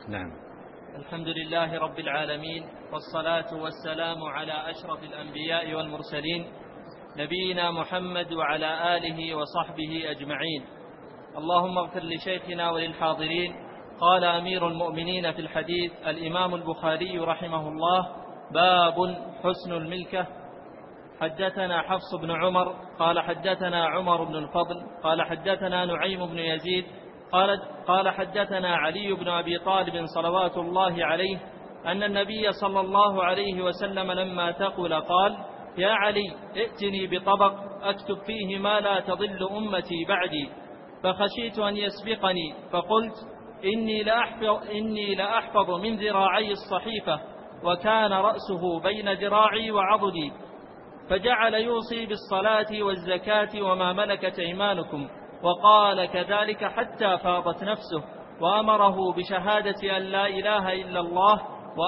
نعم. الحمد لله رب العالمين، والصلاة والسلام على أشرف الأنبياء والمرسلين، نبينا محمد وعلى آله وصحبه أجمعين. اللهم اغفر لشيخنا وللحاضرين. قال أمير المؤمنين في الحديث الإمام البخاري رحمه الله: باب حسن الملكة. حدثنا حفص بن عمر قال حدثنا عمر بن الفضل قال حدثنا نعيم بن يزيد قال حدثنا علي بن أبي طالب صلوات الله عليه أن النبي صلى الله عليه وسلم لما ثقل قال: يا علي، ائتني بطبق أكتب فيه ما لا تضل أمتي بعدي. فخشيت أن يسبقني فقلت: إني لأحفظ من ذراعي الصحيفة، وكان رأسه بين ذراعي وعضدي. فجعل يوصي بالصلاة والزكاة وما ملكت أيمانكم، وقال كذلك حتى فاضت نفسه، وأمره بشهادة أن لا إله إلا الله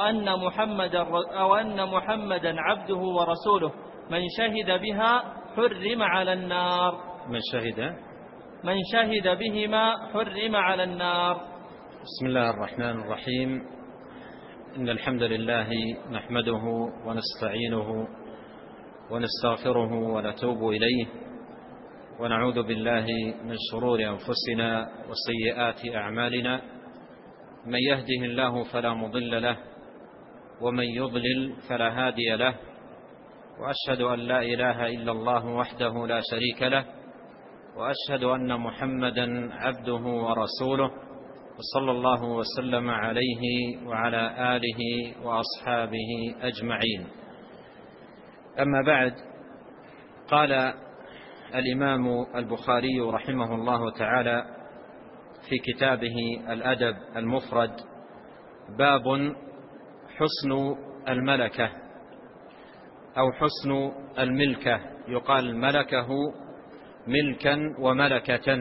وأن محمدا عبده ورسوله. من شهد بها حرم على النار. من شهد بهما حرم على النار. بسم الله الرحمن الرحيم. إن الحمد لله نحمده ونستعينه ونستغفره ونتوب إليه، ونعوذ بالله من شرور أنفسنا وسيئات أعمالنا. من يهده الله فلا مضل له، ومن يضلل فلا هادي له. وأشهد أن لا إله إلا الله وحده لا شريك له، وأشهد أن محمدا عبده ورسوله، وصلى الله وسلم عليه وعلى آله وأصحابه أجمعين. أما بعد، قال الإمام البخاري رحمه الله تعالى في كتابه الأدب المفرد: باب حسن الملكة أو حسن الملكة. يقال ملكه ملكا وملكة.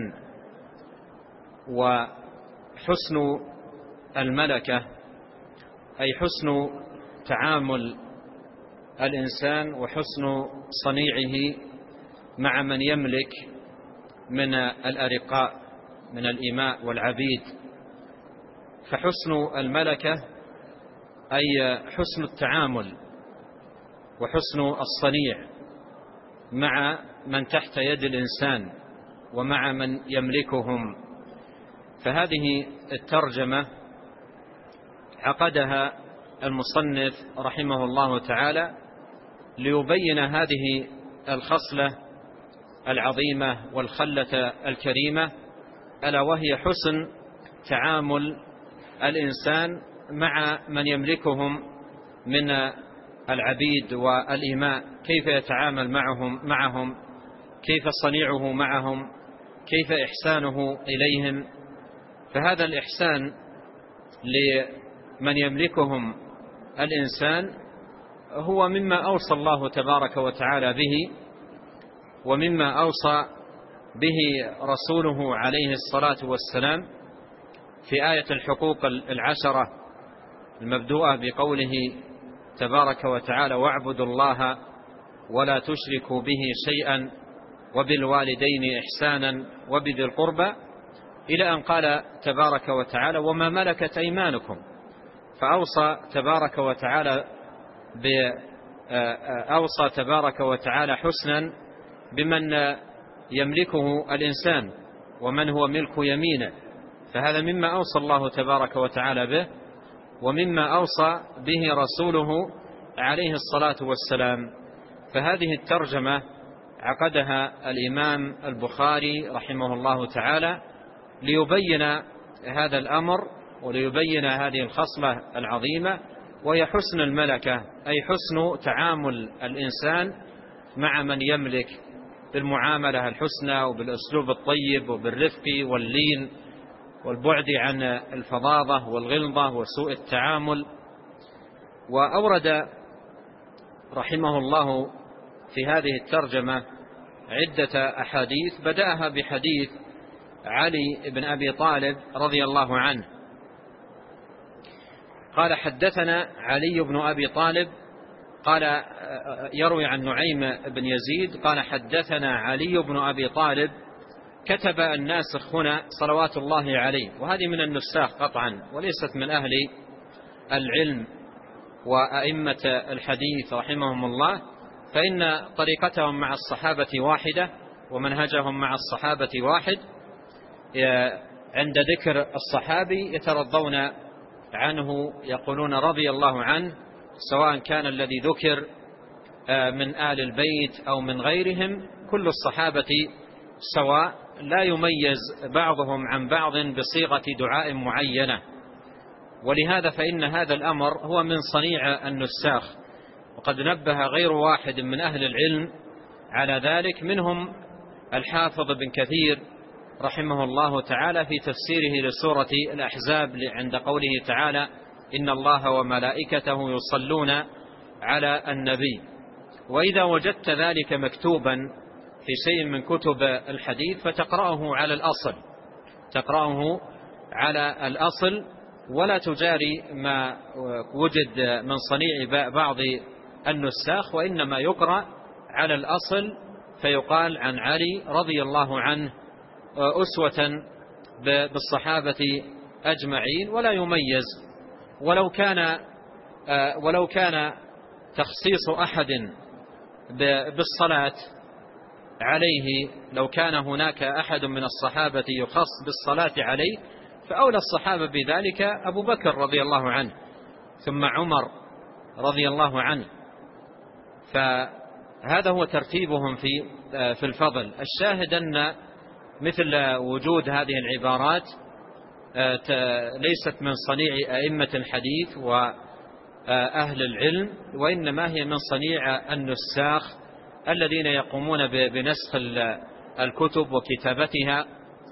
وحسن الملكة أي حسن تعامل الإنسان وحسن صنيعه مع من يملك من الأرقاء من الإماء والعبيد. فحسن الملكة أي حسن التعامل وحسن الصنيع مع من تحت يد الإنسان ومع من يملكهم. فهذه الترجمة عقدها المصنف رحمه الله تعالى ليبين هذه الخصلة العظيمة والخلة الكريمة، ألا وهي حسن تعامل الإنسان مع من يملكهم من العبيد والإماء. كيف يتعامل معهم، كيف صنيعه معهم، كيف إحسانه إليهم. فهذا الإحسان لمن يملكهم الإنسان هو مما أوصى الله تبارك وتعالى به، ومما أوصى به رسوله عليه الصلاة والسلام في آية الحقوق العشرة المبدوءة بقوله تبارك وتعالى: واعبدوا الله ولا تشركوا به شيئا وبالوالدين إحسانا وبذي القربى، إلى أن قال تبارك وتعالى: وما ملكت أيمانكم. فأوصى تبارك وتعالى حسنا بمن يملكه الإنسان ومن هو ملك يمينه. فهذا مما أوصى الله تبارك وتعالى به، ومما أوصى به رسوله عليه الصلاة والسلام. فهذه الترجمة عقدها الإمام البخاري رحمه الله تعالى ليبين هذا الأمر وليبين هذه الخصلة العظيمة، وهي حسن الملكة أي حسن تعامل الإنسان مع من يملك بالمعاملة الحسنى وبالأسلوب الطيب وبالرفق واللين والبعد عن الفظاظة والغلظة وسوء التعامل. وأورد رحمه الله في هذه الترجمة عدة أحاديث، بدأها بحديث علي بن أبي طالب رضي الله عنه قال: حدثنا علي بن أبي طالب قال يروي عن نعيم بن يزيد قال: حدثنا علي بن أبي طالب كتب الناسخ هنا صلوات الله عليه، وهذه من النساخ قطعا وليست من أهل العلم وأئمة الحديث رحمهم الله، فإن طريقتهم مع الصحابة واحدة ومنهجهم مع الصحابة واحد. عند ذكر الصحابي يترضون عنه، يقولون رضي الله عنه، سواء كان الذي ذكر من آل البيت أو من غيرهم، كل الصحابة سواء، لا يميز بعضهم عن بعض بصيغة دعاء معينة. ولهذا فإن هذا الأمر هو من صنيع النساخ، وقد نبه غير واحد من أهل العلم على ذلك، منهم الحافظ بن كثير رحمه الله تعالى في تفسيره لسورة الأحزاب عند قوله تعالى إن الله وملائكته يصلون على النبي. وإذا وجدت ذلك مكتوبا في شيء من كتب الحديث فتقرأه على الأصل، تقرأه على الأصل، ولا تجاري ما وجد من صنيع بعض النساخ، وإنما يقرأ على الأصل، فيقال عن علي رضي الله عنه أسوة بالصحابة أجمعين، ولا يميز. ولو كان تخصيص أحد بالصلاة عليه، لو كان هناك أحد من الصحابة يخص بالصلاة عليه، فأولى الصحابة بذلك أبو بكر رضي الله عنه، ثم عمر رضي الله عنه. فهذا هو ترتيبهم في الفضل. الشاهد أن مثل وجود هذه العبارات ليست من صنيع أئمة الحديث وأهل العلم، وإنما هي من صنيع النساخ الذين يقومون بنسخ الكتب وكتابتها،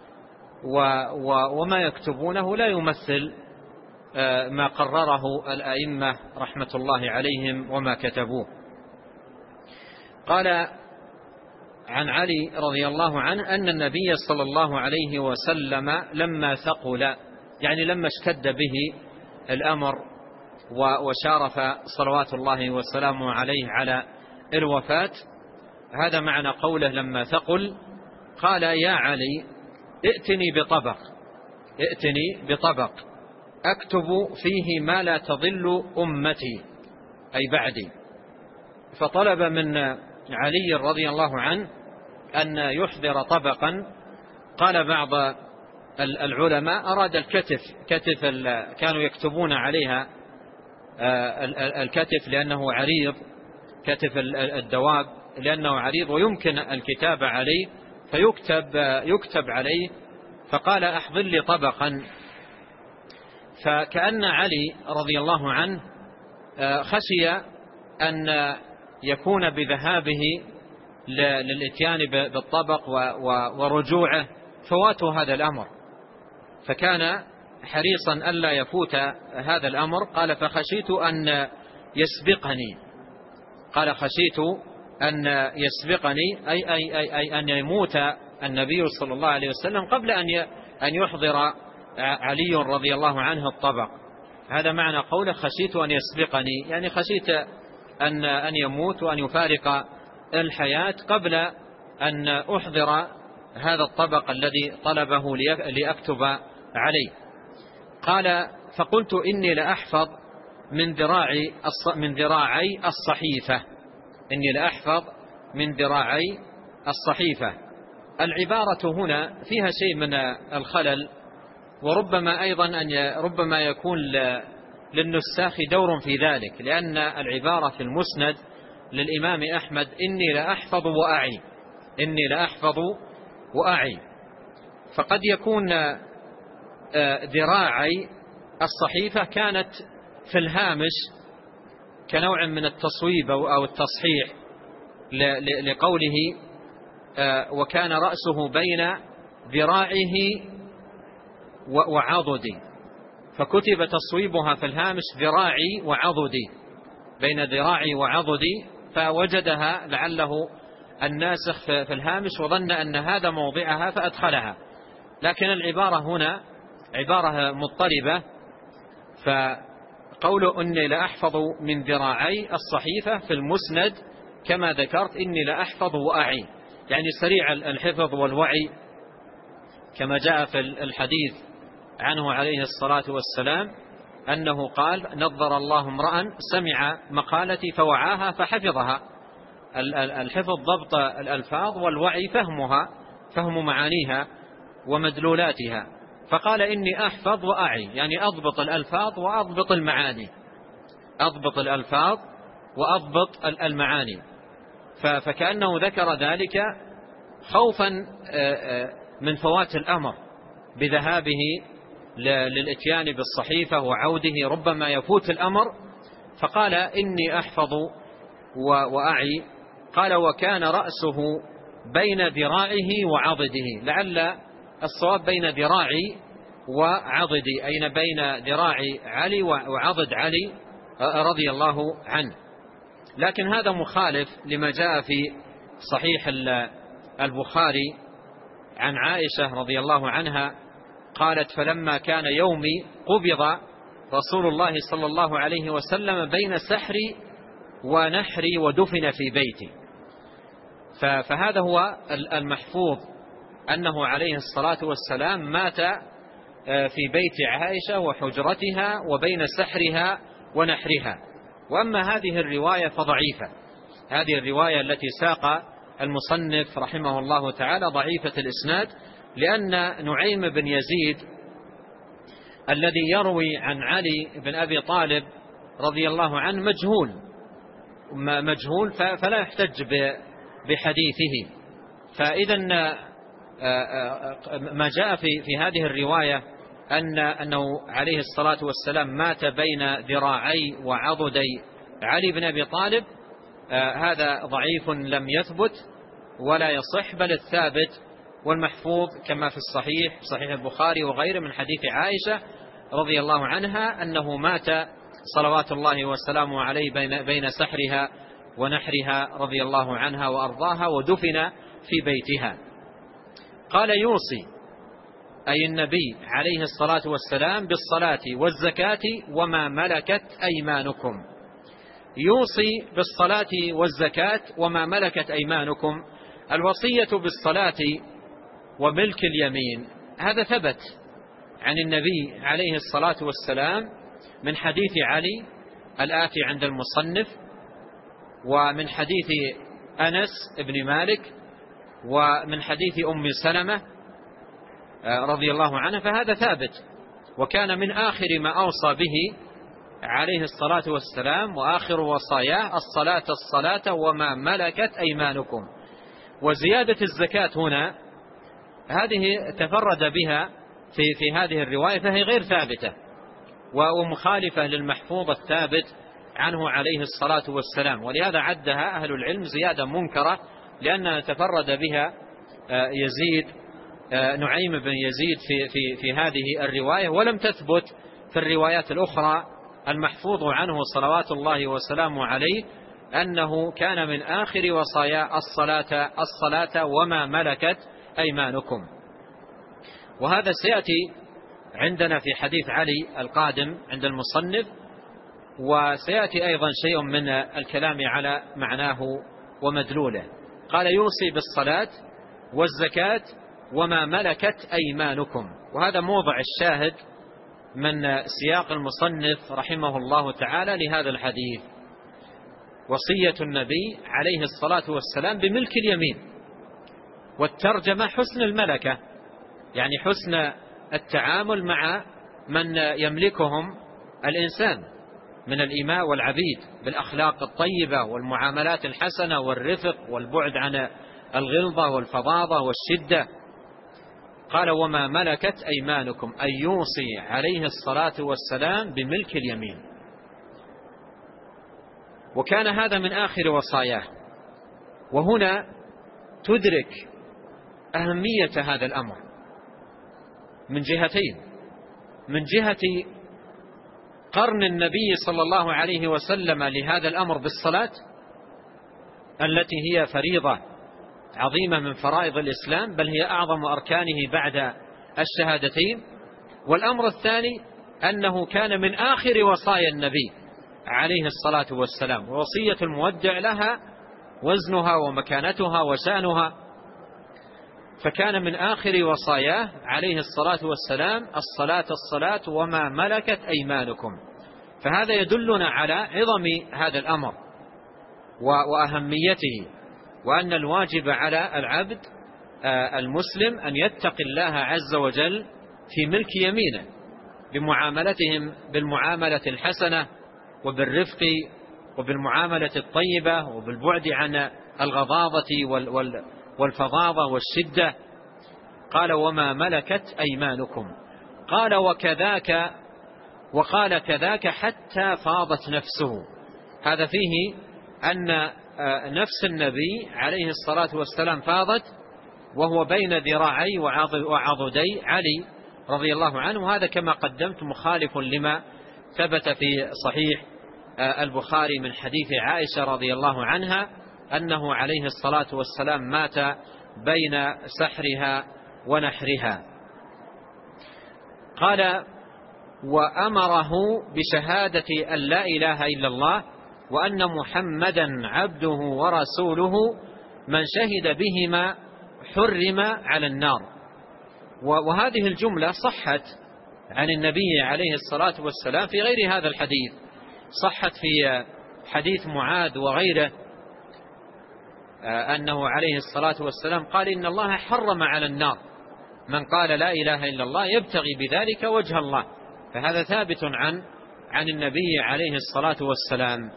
وما يكتبونه لا يمثل ما قرره الأئمة رحمة الله عليهم وما كتبوه. قال عن علي رضي الله عنه أن النبي صلى الله عليه وسلم لما ثقل، يعني لما اشتد به الأمر وشارف صلوات الله وسلامه عليه على الوفاة، هذا معنى قوله لما ثقل، قال يا علي ائتني بطبق أكتب فيه ما لا تضل أمتي، أي بعدي. فطلب من علي رضي الله عنه أن يحضر طبقا. قال بعض العلماء أراد الكتف، كانوا يكتبون عليها الكتف لأنه عريض، كتف الدواب لأنه عريض ويمكن الكتابة عليه، فيكتب عليه. فقال أحضر لي طبقا. فكأن علي رضي الله عنه خشي أن يكون بذهابه للإتيان بالطبق ورجوعه فوات هذا الأمر، فكان حريصا ألا يفوت هذا الأمر. قال فخشيت أن يسبقني، قال خشيت أن يسبقني أي أن يموت النبي صلى الله عليه وسلم قبل أن يحضر علي رضي الله عنه الطبق. هذا معنى قوله خشيت أن يسبقني، يعني خشيت أن يموت وأن يفارق الحياة قبل أن أحضر هذا الطبق الذي طلبه لأكتب عليه. قال فقلت إني لأحفظ من ذراعي الصحيفة، إني لأحفظ من ذراعي الصحيفة. العبارة هنا فيها شيء من الخلل، وربما أيضا ربما يكون للنساخ دور في ذلك، لأن العبارة في المسند للإمام أحمد إني لأحفظ وأعي، إني لأحفظ وأعي، فقد يكون ذراعي الصحيفة كانت في الهامش كنوع من التصويب أو التصحيح لقوله وكان رأسه بين ذراعه وعضدي، فكتب تصويبها في الهامش ذراعي وعضدي، بين ذراعي وعضدي، فوجدها لعله الناسخ في الهامش وظن أن هذا موضعها فأدخلها، لكن العبارة هنا عبارة مضطربة. فقول إني لأحفظ من ذراعي الصحيفة في المسند كما ذكرت إني لأحفظ وأعي، يعني سريع الحفظ والوعي كما جاء في الحديث عنه عليه الصلاة والسلام أنه قال: نظر الله امرأ سمع مقالتي فوعاها فحفظها. الحفظ ضبط الألفاظ، والوعي فهمها، فهم معانيها ومدلولاتها. فقال: إني أحفظ وأعي، يعني أضبط الألفاظ وأضبط المعاني، أضبط الألفاظ وأضبط المعاني. فكأنه ذكر ذلك خوفا من فوات الأمر بذهابه للإتيان بالصحيفة وعوده، ربما يفوت الأمر. فقال: إني أحفظ وأعي. قال: وكان رأسه بين ذراعه وعضده، لعل الصواب بين ذراعي وعضدي، أين بين ذراع علي وعضد علي رضي الله عنه. لكن هذا مخالف لما جاء في صحيح البخاري عن عائشة رضي الله عنها قالت: فلما كان يومي قبض رسول الله صلى الله عليه وسلم بين سحري ونحري ودفن في بيتي. فهذا هو المحفوظ، أنه عليه الصلاة والسلام مات في بيت عائشة وحجرتها وبين سحرها ونحرها. وأما هذه الرواية فضعيفة، هذه الرواية التي ساق المصنف رحمه الله تعالى ضعيفة الإسناد، لأن نعيم بن يزيد الذي يروي عن علي بن أبي طالب رضي الله عنه مجهول، فلا يحتج بحديثه. فإذا ما جاء في هذه الرواية أنه عليه الصلاة والسلام مات بين ذراعي وعضدي علي بن أبي طالب، هذا ضعيف لم يثبت ولا يصح، بل الثابت والمحفوظ كما في الصحيح، صحيح البخاري وغيره، من حديث عائشة رضي الله عنها أنه مات صلوات الله وسلامه عليه بين سحرها ونحرها رضي الله عنها وأرضاها، ودفن في بيتها. قال: يوصي، أي النبي عليه الصلاة والسلام، بالصلاة والزكاة وما ملكت أيمانكم. يوصي بالصلاة والزكاة وما ملكت أيمانكم. الوصية بالصلاة وملك اليمين هذا ثبت عن النبي عليه الصلاة والسلام من حديث علي الآتي عند المصنف، ومن حديث أنس بن مالك، ومن حديث أم سلمة رضي الله عنها، فهذا ثابت. وكان من آخر ما أوصى به عليه الصلاة والسلام وآخر وصاياه: الصلاة وما ملكت أيمانكم. وزيادة الزكاة هنا هذه تفرد بها في هذه الرواية، فهي غير ثابتة ومخالفة للمحفوظ الثابت عنه عليه الصلاة والسلام، ولهذا عدها أهل العلم زيادة منكرة، لأنها تفرد بها نعيم بن يزيد في هذه الرواية، ولم تثبت في الروايات الأخرى المحفوظ عنه صلوات الله وسلامه عليه أنه كان من آخر وصايا الصلاة وما ملكت أيمانكم. وهذا سيأتي عندنا في حديث علي القادم عند المصنف، وسيأتي أيضا شيء من الكلام على معناه ومدلوله. قال: يوصي بالصلاة والزكاة وما ملكت أيمانكم. وهذا موضع الشاهد من سياق المصنف رحمه الله تعالى لهذا الحديث: وصية النبي عليه الصلاة والسلام بملك اليمين. والترجمة حسن الملكة، يعني حسن التعامل مع من يملكهم الإنسان من الإماء والعبيد، بالأخلاق الطيبة والمعاملات الحسنة والرفق والبعد عن الغلظة والفظاظة والشدة. قال: وما ملكت أيمانكم، أي يوصي عليه الصلاة والسلام بملك اليمين. وكان هذا من آخر وصاياه. وهنا تدرك أهمية هذا الأمر من جهتين: من جهة قرن النبي صلى الله عليه وسلم لهذا الأمر بالصلاة التي هي فريضة عظيمة من فرائض الإسلام، بل هي أعظم أركانه بعد الشهادتين. والأمر الثاني أنه كان من آخر وصايا النبي عليه الصلاة والسلام، ووصية المودع لها وزنها ومكانتها وشأنها. فكان من آخر وصاياه عليه الصلاة والسلام الصلاة وما ملكت أيمانكم. فهذا يدلنا على عظم هذا الأمر وأهميته، وأن الواجب على العبد المسلم أن يتقي الله عز وجل في ملك يمينه بمعاملتهم بالمعاملة الحسنة وبالرفق وبالمعاملة الطيبة وبالبعد عن الغضاضة والفظاظة والشدة. قال وما ملكت أيمانكم. قال وقال كذاك حتى فاضت نفسه. هذا فيه أن نفس النبي عليه الصلاة والسلام فاضت وهو بين ذراعي وعضدي علي رضي الله عنه. وهذا كما قدمت مخالف لما ثبت في صحيح البخاري من حديث عائشة رضي الله عنها أنه عليه الصلاة والسلام مات بين سحرها ونحرها. قال وأمره بشهادة أن لا إله إلا الله وأن محمدا عبده ورسوله من شهد بهما حرم على النار. وهذه الجملة صحت عن النبي عليه الصلاة والسلام في غير هذا الحديث، صحت في حديث معاذ وغيره أنه عليه الصلاة والسلام قال إن الله حرم على النار من قال لا إله إلا الله يبتغي بذلك وجه الله. فهذا ثابت عن النبي عليه الصلاة والسلام.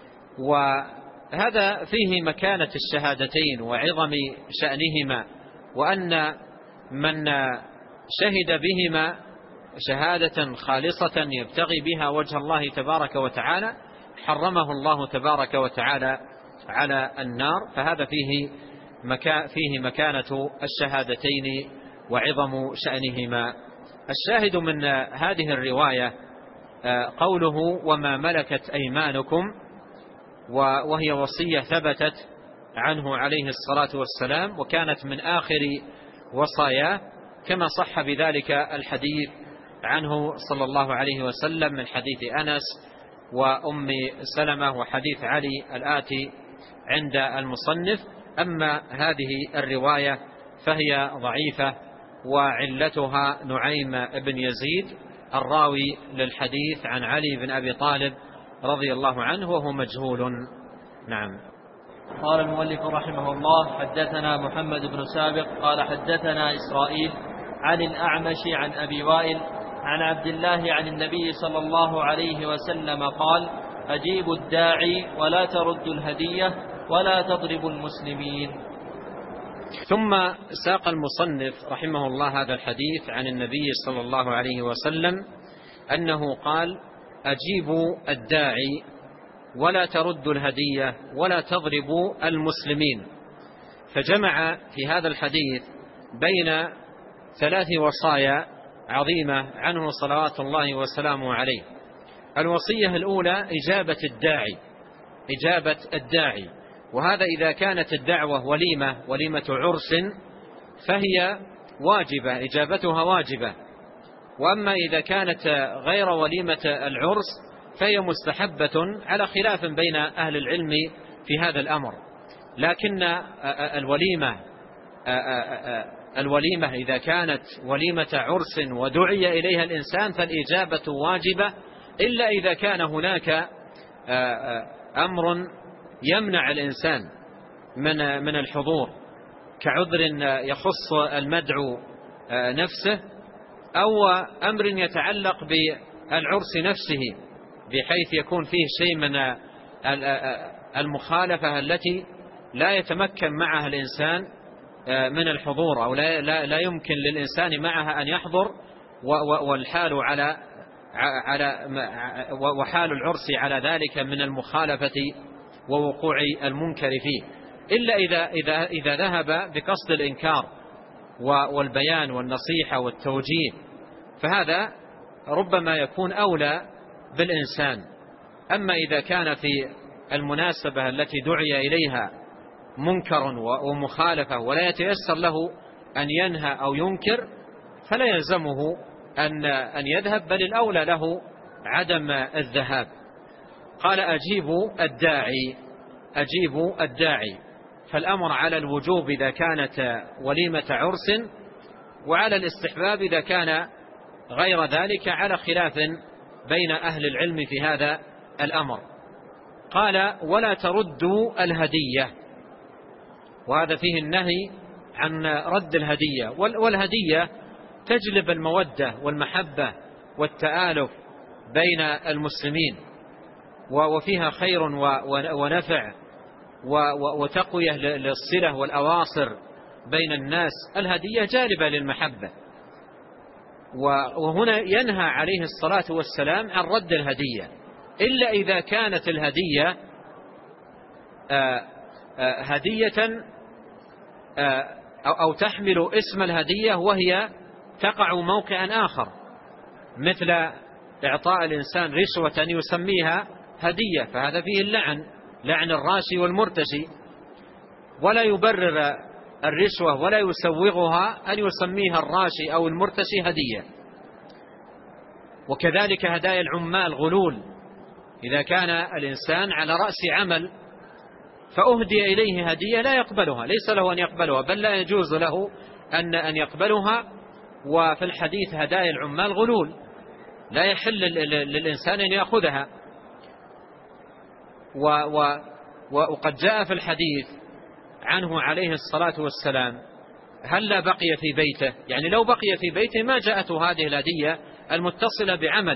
وهذا فيه مكانة الشهادتين وعظم شأنهما، وأن من شهد بهما شهادة خالصة يبتغي بها وجه الله تبارك وتعالى حرمه الله تبارك وتعالى على النار. فهذا فيه مكانة الشهادتين وعظم شأنهما. الشاهد من هذه الرواية قوله وما ملكت أيمانكم، وهي وصية ثبتت عنه عليه الصلاة والسلام وكانت من آخر وصاياه، كما صح بذلك الحديث عنه صلى الله عليه وسلم من حديث أنس وأم سلمة وحديث علي الآتي عند المصنف. أما هذه الرواية فهي ضعيفة وعلتها نعيم بن يزيد الراوي للحديث عن علي بن أبي طالب رضي الله عنه وهو مجهول. نعم. قال المؤلف رحمه الله حدثنا محمد بن سابق قال حدثنا إسرائيل عن الأعمش عن أبي وائل عن عبد الله عن النبي صلى الله عليه وسلم قال أجيبوا الداعي ولا تردوا الهدية ولا تضربوا المسلمين. ثم ساق المصنف رحمه الله هذا الحديث عن النبي صلى الله عليه وسلم أنه قال أجيبوا الداعي ولا تردوا الهدية ولا تضربوا المسلمين. فجمع في هذا الحديث بين ثلاث وصايا عظيمة عنه صلوات الله وسلامه عليه. الوصية الأولى إجابة الداعي، وهذا إذا كانت الدعوة وليمة عرس فهي واجبة، إجابتها واجبة. وأما إذا كانت غير وليمة العرس فهي مستحبة على خلاف بين أهل العلم في هذا الأمر. لكن الوليمة إذا كانت وليمة عرس ودعي إليها الإنسان فالإجابة واجبة، إلا إذا كان هناك أمر يمنع الإنسان من الحضور كعذر يخص المدعو نفسه، أو أمر يتعلق بالعرس نفسه بحيث يكون فيه شيء من المخالفة التي لا يتمكن معها الإنسان من الحضور، أو لا يمكن للإنسان معها أن يحضر، والحال وحال العرس على ذلك من المخالفة ووقوع المنكر فيه، إلا إذا ذهب بقصد الإنكار والبيان والنصيحة والتوجيه، فهذا ربما يكون أولى بالإنسان. أما إذا كان في المناسبة التي دعي إليها منكر ومخالفة ولا يتيسر له أن ينهى أو ينكر فلا يلزمه أن يذهب، بل الأولى له عدم الذهاب. قال أجيبوا الداعي. فالأمر على الوجوب إذا كانت وليمة عرس، وعلى الاستحباب إذا كان غير ذلك، على خلاف بين أهل العلم في هذا الأمر. قال: ولا تردوا الهدية، وهذا فيه النهي عن رد الهدية، والهدية تجلب المودة والمحبة والتآلف بين المسلمين، وفيها خير ونفع وتقوية للصلة والأواصر بين الناس. الهدية جالبة للمحبة. وهنا ينهى عليه الصلاة والسلام عن رد الهدية، إلا إذا كانت الهدية هدية أو تحمل اسم الهدية وهي تقع موقعا آخر، مثل إعطاء الإنسان رشوة يسميها هدية، فهذا فيه اللعن، لعن الراشي والمرتشي، ولا يبرر الرشوة ولا يسوغها أن يسميها الراشي أو المرتشي هدية. وكذلك هدايا العمال غلول، إذا كان الإنسان على رأس عمل فأهدي إليه هدية لا يقبلها، ليس له أن يقبلها، بل لا يجوز له أن يقبلها. وفي الحديث هدايا العمال غلول، لا يحل للإنسان أن يأخذها. وقد جاء في الحديث عنه عليه الصلاة والسلام: هل بقي في بيته، يعني لو بقي في بيته ما جاءته هذه الهدية المتصلة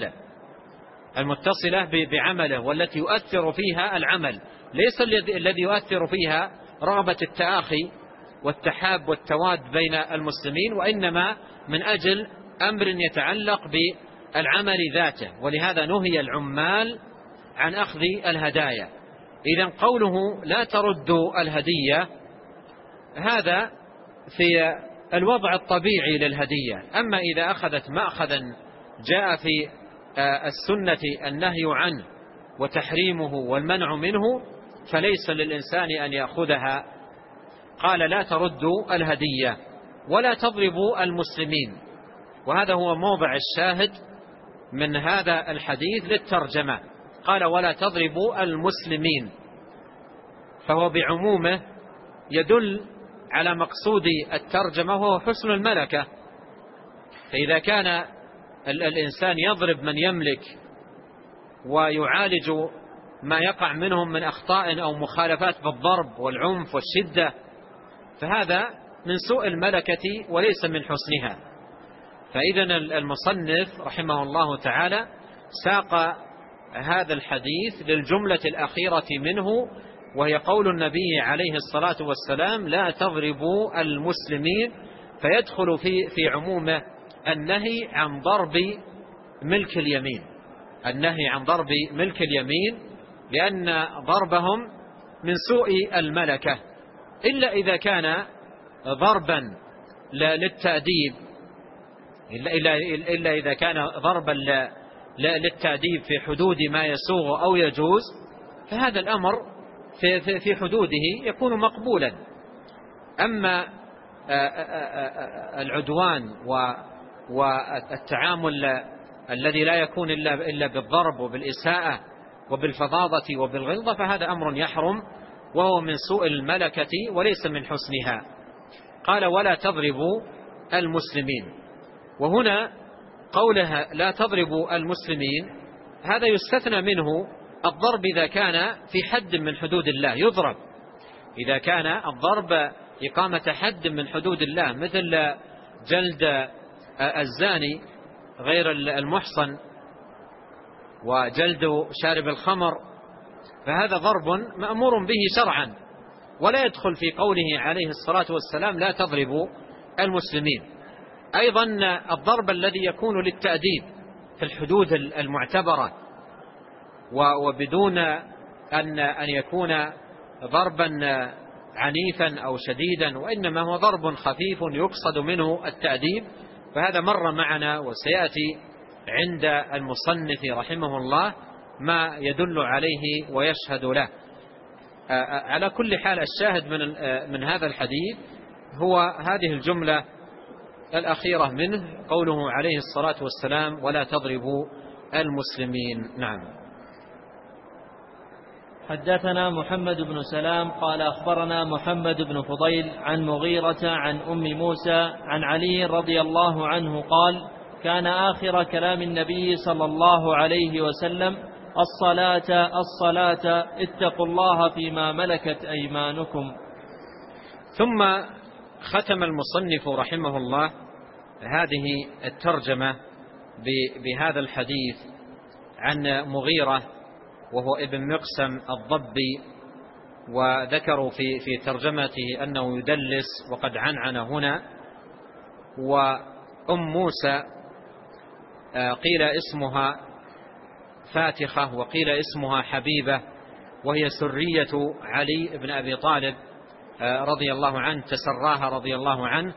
بعمله والتي يؤثر فيها العمل، ليس الذي يؤثر فيها رغبة التآخي والتحاب والتواد بين المسلمين، وإنما من أجل أمر يتعلق بالعمل ذاته. ولهذا نهي العمال عن أخذ الهدايا. إذن قوله لا تردوا الهدية هذا في الوضع الطبيعي للهدية. أما إذا أخذت مأخذا جاء في السنة النهي عنه وتحريمه والمنع منه، فليس للإنسان أن يأخذها. قال: لا تردوا الهدية ولا تضربوا المسلمين. وهذا هو موضع الشاهد من هذا الحديث للترجمة. قال: ولا تضربوا المسلمين، فهو بعمومه يدل على مقصود الترجمة وهو حسن الملكة. فإذا كان الإنسان يضرب من يملك ويعالج ما يقع منهم من أخطاء أو مخالفات بالضرب والعنف والشدة، فهذا من سوء الملكة وليس من حسنها. فإذا المصنف رحمه الله تعالى ساق هذا الحديث للجملة الأخيرة منه، وهي قول النبي عليه الصلاة والسلام: لا تضربوا المسلمين، فيدخل في عمومه النهي عن ضرب ملك اليمين، النهي عن ضرب ملك اليمين، لأن ضربهم من سوء الملكة، إلا إذا كان ضربا للتأديب، إلا إذا كان ضربا للتأديب في حدود ما يسوغ أو يجوز، فهذا الأمر في حدوده يكون مقبولا. أما العدوان والتعامل الذي لا يكون إلا بالضرب وبالإساءة وبالفظاظة وبالغلظة، فهذا أمر يحرم وهو من سوء الملكة وليس من حسنها. قال: ولا تضربوا المسلمين. وهنا قولها لا تضربوا المسلمين هذا يستثنى منه الضرب إذا كان في حد من حدود الله يضرب، إذا كان الضرب إقامة حد من حدود الله، مثل جلد الزاني غير المحصن وجلد شارب الخمر، فهذا ضرب مأمور به شرعا، ولا يدخل في قوله عليه الصلاة والسلام لا تضربوا المسلمين. أيضا الضرب الذي يكون للتأديب في الحدود المعتبرة وبدون أن يكون ضربا عنيفا أو شديدا، وإنما هو ضرب خفيف يقصد منه التأديب، فهذا مر معنا وسيأتي عند المصنف رحمه الله ما يدل عليه ويشهد له. على كل حال الشاهد من هذا الحديث هو هذه الجملة الأخيرة منه، قوله عليه الصلاة والسلام: ولا تضربوا المسلمين. نعم. حدثنا محمد بن سلام قال أخبرنا محمد بن فضيل عن مغيرة عن أم موسى عن علي رضي الله عنه قال: كان آخر كلام النبي صلى الله عليه وسلم: الصلاة الصلاة اتقوا الله فيما ملكت أيمانكم. ثم ختم المصنف رحمه الله هذه الترجمة بهذا الحديث عن مغيرة وهو ابن مقسم الضبي، وذكروا في ترجمته أنه يدلس وقد عنعن هنا. وأم موسى قيل اسمها فاتخة وقيل اسمها حبيبة، وهي سرية علي بن أبي طالب رضي الله عنه، تسراها رضي الله عنه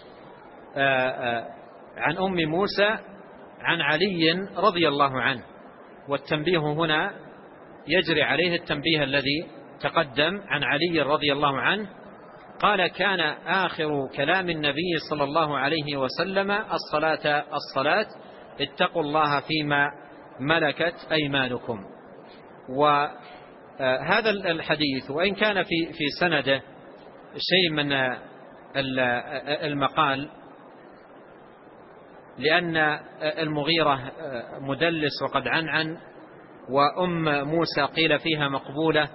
عن أم موسى عن علي رضي الله عنه. والتنبيه هنا يجري عليه التنبيه الذي تقدم عن علي رضي الله عنه. قال: كان آخر كلام النبي صلى الله عليه وسلم: الصلاة الصلاة اتقوا الله فيما ملكت أيمانكم. وهذا الحديث وإن كان في سنده شيء من المقال، لأن المغيرة مدلس وقد عنعن، وأم موسى قيل فيها مقبولة،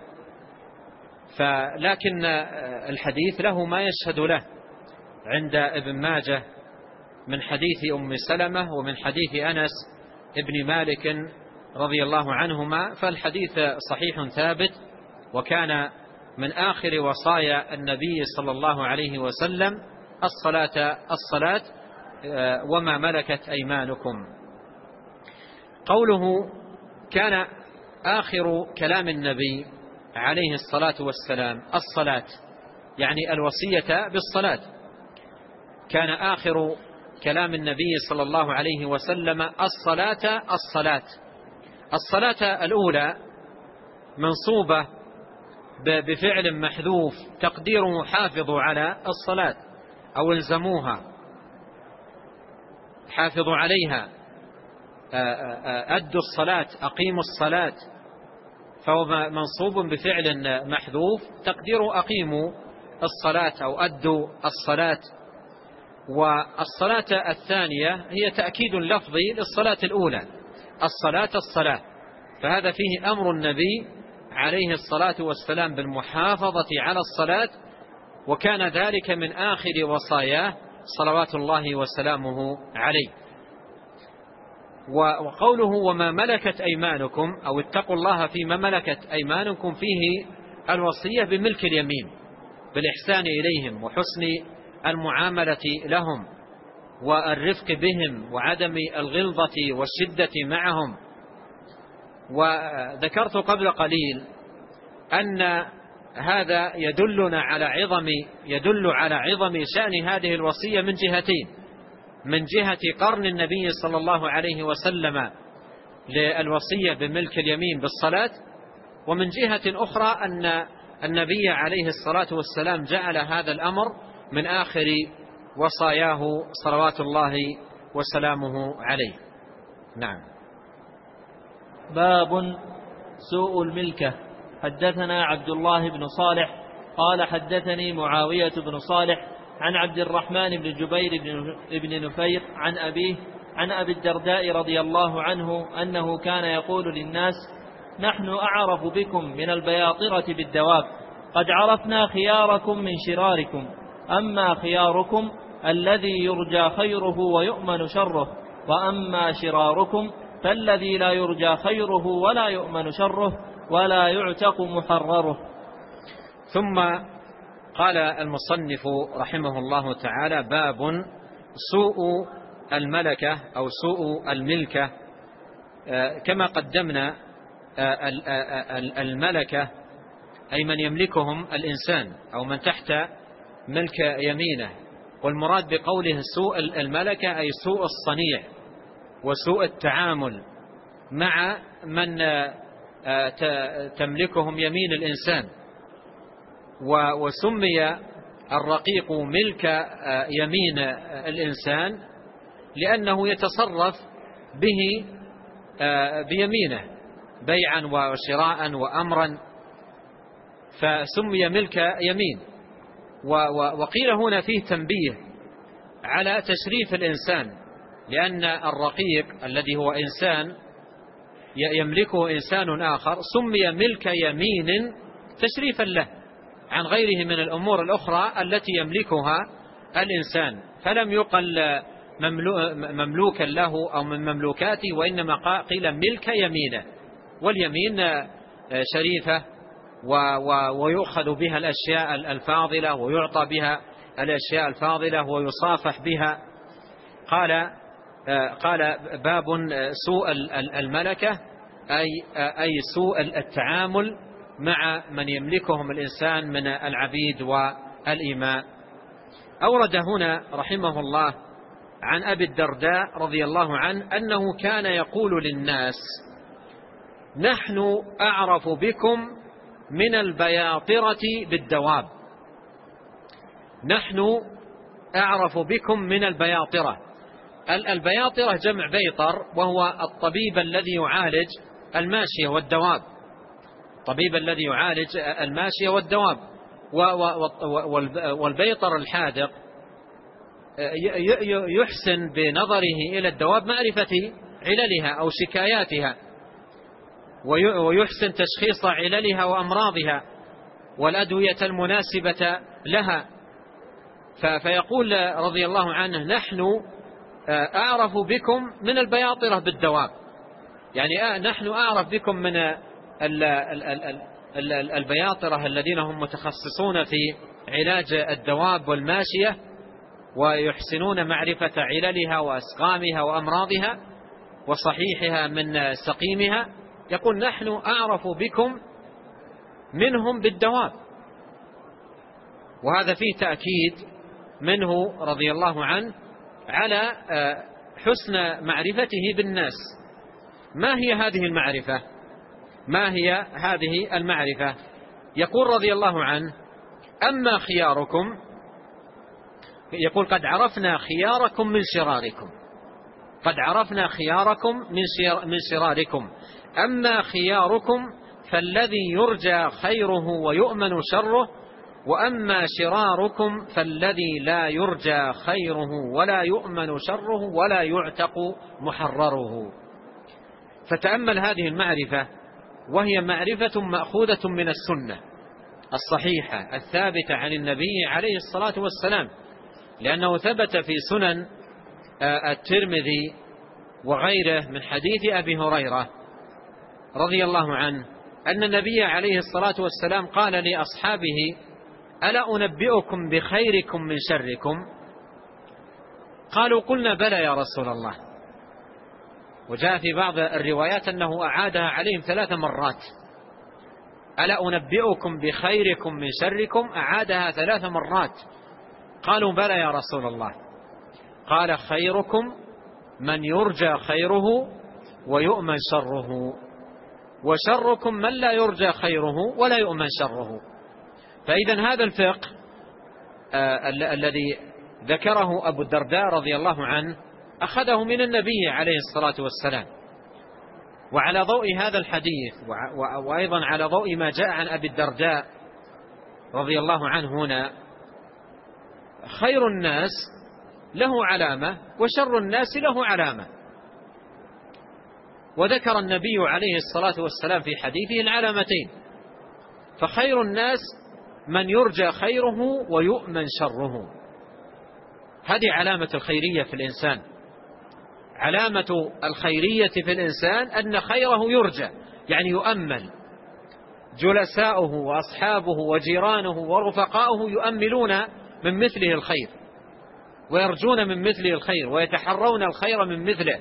لكن الحديث له ما يشهد له عند ابن ماجه من حديث أم سلمة ومن حديث أنس ابن مالك رضي الله عنهما، فالحديث صحيح ثابت. وكان من آخر وصايا النبي صلى الله عليه وسلم: الصلاة الصلاة وما ملكت أيمانكم. قوله كان آخر كلام النبي عليه الصلاة والسلام الصلاة، يعني الوصية بالصلاة. كان آخر كلام النبي صلى الله عليه وسلم: الصلاة الصلاة. الصلاة الأولى منصوبة بفعل محذوف تقديره حافظوا على الصلاة أو الزموها، حافظوا عليها، أدوا الصلاة، أقيموا الصلاة. فهو منصوب بفعل محذوف تقديره أقيموا الصلاة أو أدوا الصلاة. والصلاة الثانية هي تأكيد لفظي للصلاة الأولى: الصلاة الصلاة. فهذا فيه أمر النبي عليه الصلاة والسلام بالمحافظة على الصلاة، وكان ذلك من آخر وصاياه صلوات الله وسلامه عليه. وقوله وما ملكت أيمانكم أو اتقوا الله فيما ملكت أيمانكم فيه الوصية بملك اليمين، بالإحسان إليهم وحسن المعاملة لهم والرفق بهم وعدم الغلظة والشدة معهم. وذكرت قبل قليل أن هذا يدل على عظم شأن هذه الوصية من جهتين: من جهة قرن النبي صلى الله عليه وسلم للوصية بملك اليمين بالصلاة، ومن جهة أخرى أن النبي عليه الصلاة والسلام جعل هذا الأمر من آخر وصاياه صلوات الله وسلامه عليه. نعم. باب سوء الملكة. حدثنا عبد الله بن صالح قال حدثني معاوية بن صالح عن عبد الرحمن بن جبير بن نفير عن أبيه عن أبي الدرداء رضي الله عنه أنه كان يقول للناس: نحن أعرف بكم من البياطرة بالدواب، قد عرفنا خياركم من شراركم، أما خياركم الذي يرجى خيره ويؤمن شره، وأما شراركم فالذي لا يرجى خيره ولا يؤمن شره ولا يعتق محرره. ثم قال المصنف رحمه الله تعالى: باب سوء الملكة أو سوء الملكة. كما قدمنا الملكة أي من يملكهم الإنسان أو من تحت ملك يمينه، والمراد بقوله سوء الملكة أي سوء الصنيع وسوء التعامل مع من تملكهم يمين الإنسان. وسمي الرقيق ملك يمين الإنسان لأنه يتصرف به بيمينه بيعا وشراء وأمرا فسمي ملك يمين. وقيل هنا فيه تنبيه على تشريف الإنسان، لأن الرقيق الذي هو إنسان يملكه إنسان آخر سمي ملك يمين تشريفا له عن غيره من الأمور الأخرى التي يملكها الإنسان، فلم يقل مملوكا له أو من مملوكاته، وإنما قيل ملك يمينه. واليمين شريفة ويؤخذ بها الأشياء الفاضلة ويعطى بها الأشياء الفاضلة ويصافح بها. قال باب سوء الملكة أي سوء التعامل مع من يملكهم الإنسان من العبيد والإماء. أورد هنا رحمه الله عن أبي الدرداء رضي الله عنه أنه كان يقول للناس: نحن أعرف بكم من البياطرة بالدواب. نحن أعرف بكم من البياطرة. البياطرة جمع بيطر، وهو الطبيب الذي يعالج الماشية والدواب، الطبيب الذي يعالج الماشية والدواب. والبيطر الحاذق يحسن بنظره إلى الدواب معرفة عللها أو شكاياتها، ويحسن تشخيص عللها وأمراضها والأدوية المناسبة لها. فيقول رضي الله عنه: نحن أعرف بكم من البياطرة بالدواب، يعني نحن أعرف بكم من البياطرة الذين هم متخصصون في علاج الدواب والماشية، ويحسنون معرفة عللها وأسقامها وأمراضها وصحيحها من سقيمها. يقول: نحن أعرف بكم منهم بالدواب. وهذا فيه تأكيد منه رضي الله عنه على حسن معرفته بالناس. ما هي هذه المعرفة؟ ما هي هذه المعرفة؟ يقول رضي الله عنه: أما خياركم، يقول: قد عرفنا خياركم من شراركم، قد عرفنا خياركم من شراركم. أما خياركم فالذي يرجى خيره ويؤمن شره، وأما شراركم فالذي لا يرجى خيره ولا يؤمن شره ولا يعتق محرره. فتأمل هذه المعرفة، وهي معرفة مأخوذة من السنة الصحيحة الثابتة عن النبي عليه الصلاة والسلام، لأنه ثبت في سنن الترمذي وغيره من حديث أبي هريرة رضي الله عنه أن النبي عليه الصلاة والسلام قال لأصحابه: ألا أنبئكم بخيركم من شركم؟ قالوا: قلنا بلى يا رسول الله. وجاء في بعض الروايات أنه أعادها عليهم 3 مرات: ألا أنبئكم بخيركم من شركم؟ أعادها 3 مرات. قالوا: بلى يا رسول الله. قال: خيركم من يرجى خيره ويؤمن شره، وشركم من لا يرجى خيره ولا يؤمن شره. فإذا هذا الفقه الذي ذكره أبو الدرداء رضي الله عنه أخذه من النبي عليه الصلاة والسلام. وعلى ضوء هذا الحديث وأيضا على ضوء ما جاء عن أبي الدرداء رضي الله عنه هنا، خير الناس له علامة وشر الناس له علامة. وذكر النبي عليه الصلاة والسلام في حديثه العلامتين: فخير الناس من يرجى خيره ويؤمن شره. هذه علامة الخيرية في الإنسان. علامة الخيرية في الإنسان أن خيره يرجى، يعني يؤمل. جلساؤه وأصحابه وجيرانه ورفقاؤه يؤملون من مثله الخير، ويرجون من مثله الخير، ويتحرون الخير من مثله،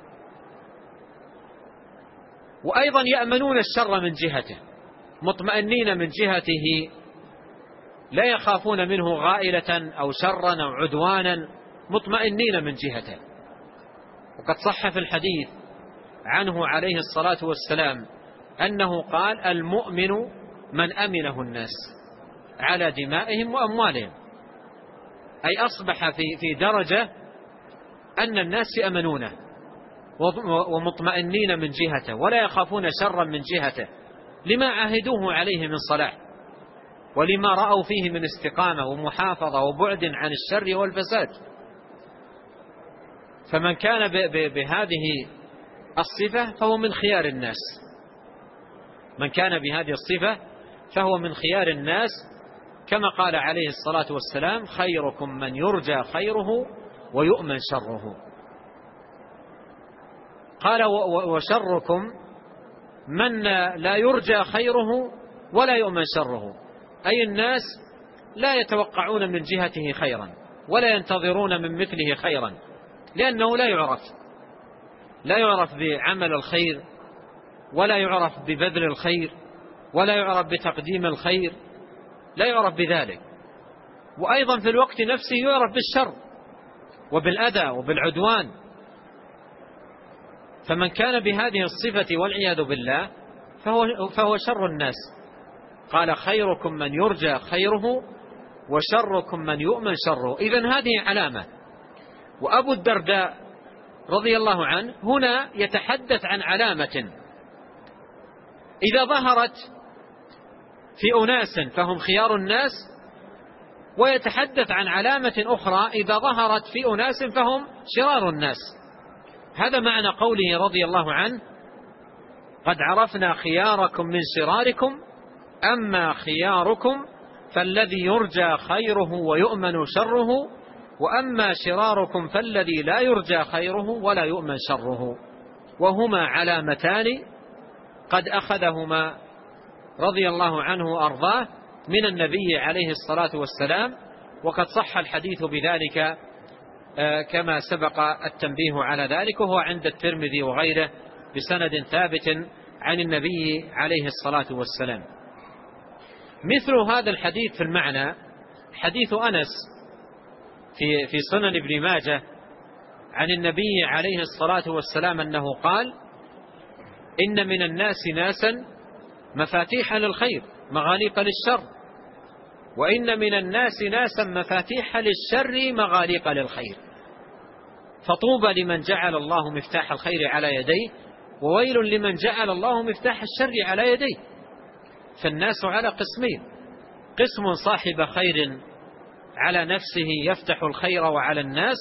وأيضا يأمنون الشر من جهته، مطمئنين من جهته، لا يخافون منه غائلة أو شرا أو عدوانا، مطمئنين من جهته. وقد صح في الحديث عنه عليه الصلاة والسلام أنه قال: المؤمن من أمنه الناس على دمائهم وأموالهم. أي أصبح في درجة أن الناس يأمنونه ومطمئنين من جهته، ولا يخافون شرا من جهته، لما عاهدوه عليه من صلاح ولما رأوا فيه من استقامة ومحافظة وبعد عن الشر والفساد. فمن كان بهذه الصفة فهو من خيار الناس، من كان بهذه الصفة فهو من خيار الناس، كما قال عليه الصلاة والسلام: خيركم من يرجى خيره ويؤمن شره. قال: وشركم من لا يرجى خيره ولا يؤمن شره، أي الناس لا يتوقعون من جهته خيرا ولا ينتظرون من مثله خيرا، لأنه لا يعرف بعمل الخير، ولا يعرف ببذل الخير، ولا يعرف بتقديم الخير، لا يعرف بذلك. وأيضا في الوقت نفسه يعرف بالشر وبالأذى وبالعدوان. فمن كان بهذه الصفة والعياذ بالله فهو شر الناس. قال: خيركم من يرجى خيره وشركم من يؤمن شره. إذن هذه علامة. وأبو الدرداء رضي الله عنه هنا يتحدث عن علامة إذا ظهرت في أناس فهم خيار الناس، ويتحدث عن علامة أخرى إذا ظهرت في أناس فهم شرار الناس. هذا معنى قوله رضي الله عنه: قد عرفنا خياركم من شراركم، أما خياركم فالذي يرجى خيره ويؤمن شره، وأما شراركم فالذي لا يرجى خيره ولا يؤمن شره. وهما علامتان قد أخذهما رضي الله عنه وأرضاه من النبي عليه الصلاة والسلام، وقد صح الحديث بذلك كما سبق التنبيه على ذلك، وهو عند الترمذي وغيره بسند ثابت عن النبي عليه الصلاة والسلام. مثل هذا الحديث في المعنى حديث أنس في سنن ابن ماجه عن النبي عليه الصلاة والسلام أنه قال: إن من الناس ناسا مفاتيح للخير مغاليق للشر، وإن من الناس ناسا مفاتيح للشر مغاليق للخير، فطوبى لمن جعل الله مفتاح الخير على يديه، وويل لمن جعل الله مفتاح الشر على يديه. فالناس على قسمين: قسم صاحب خير على نفسه يفتح الخير وعلى الناس،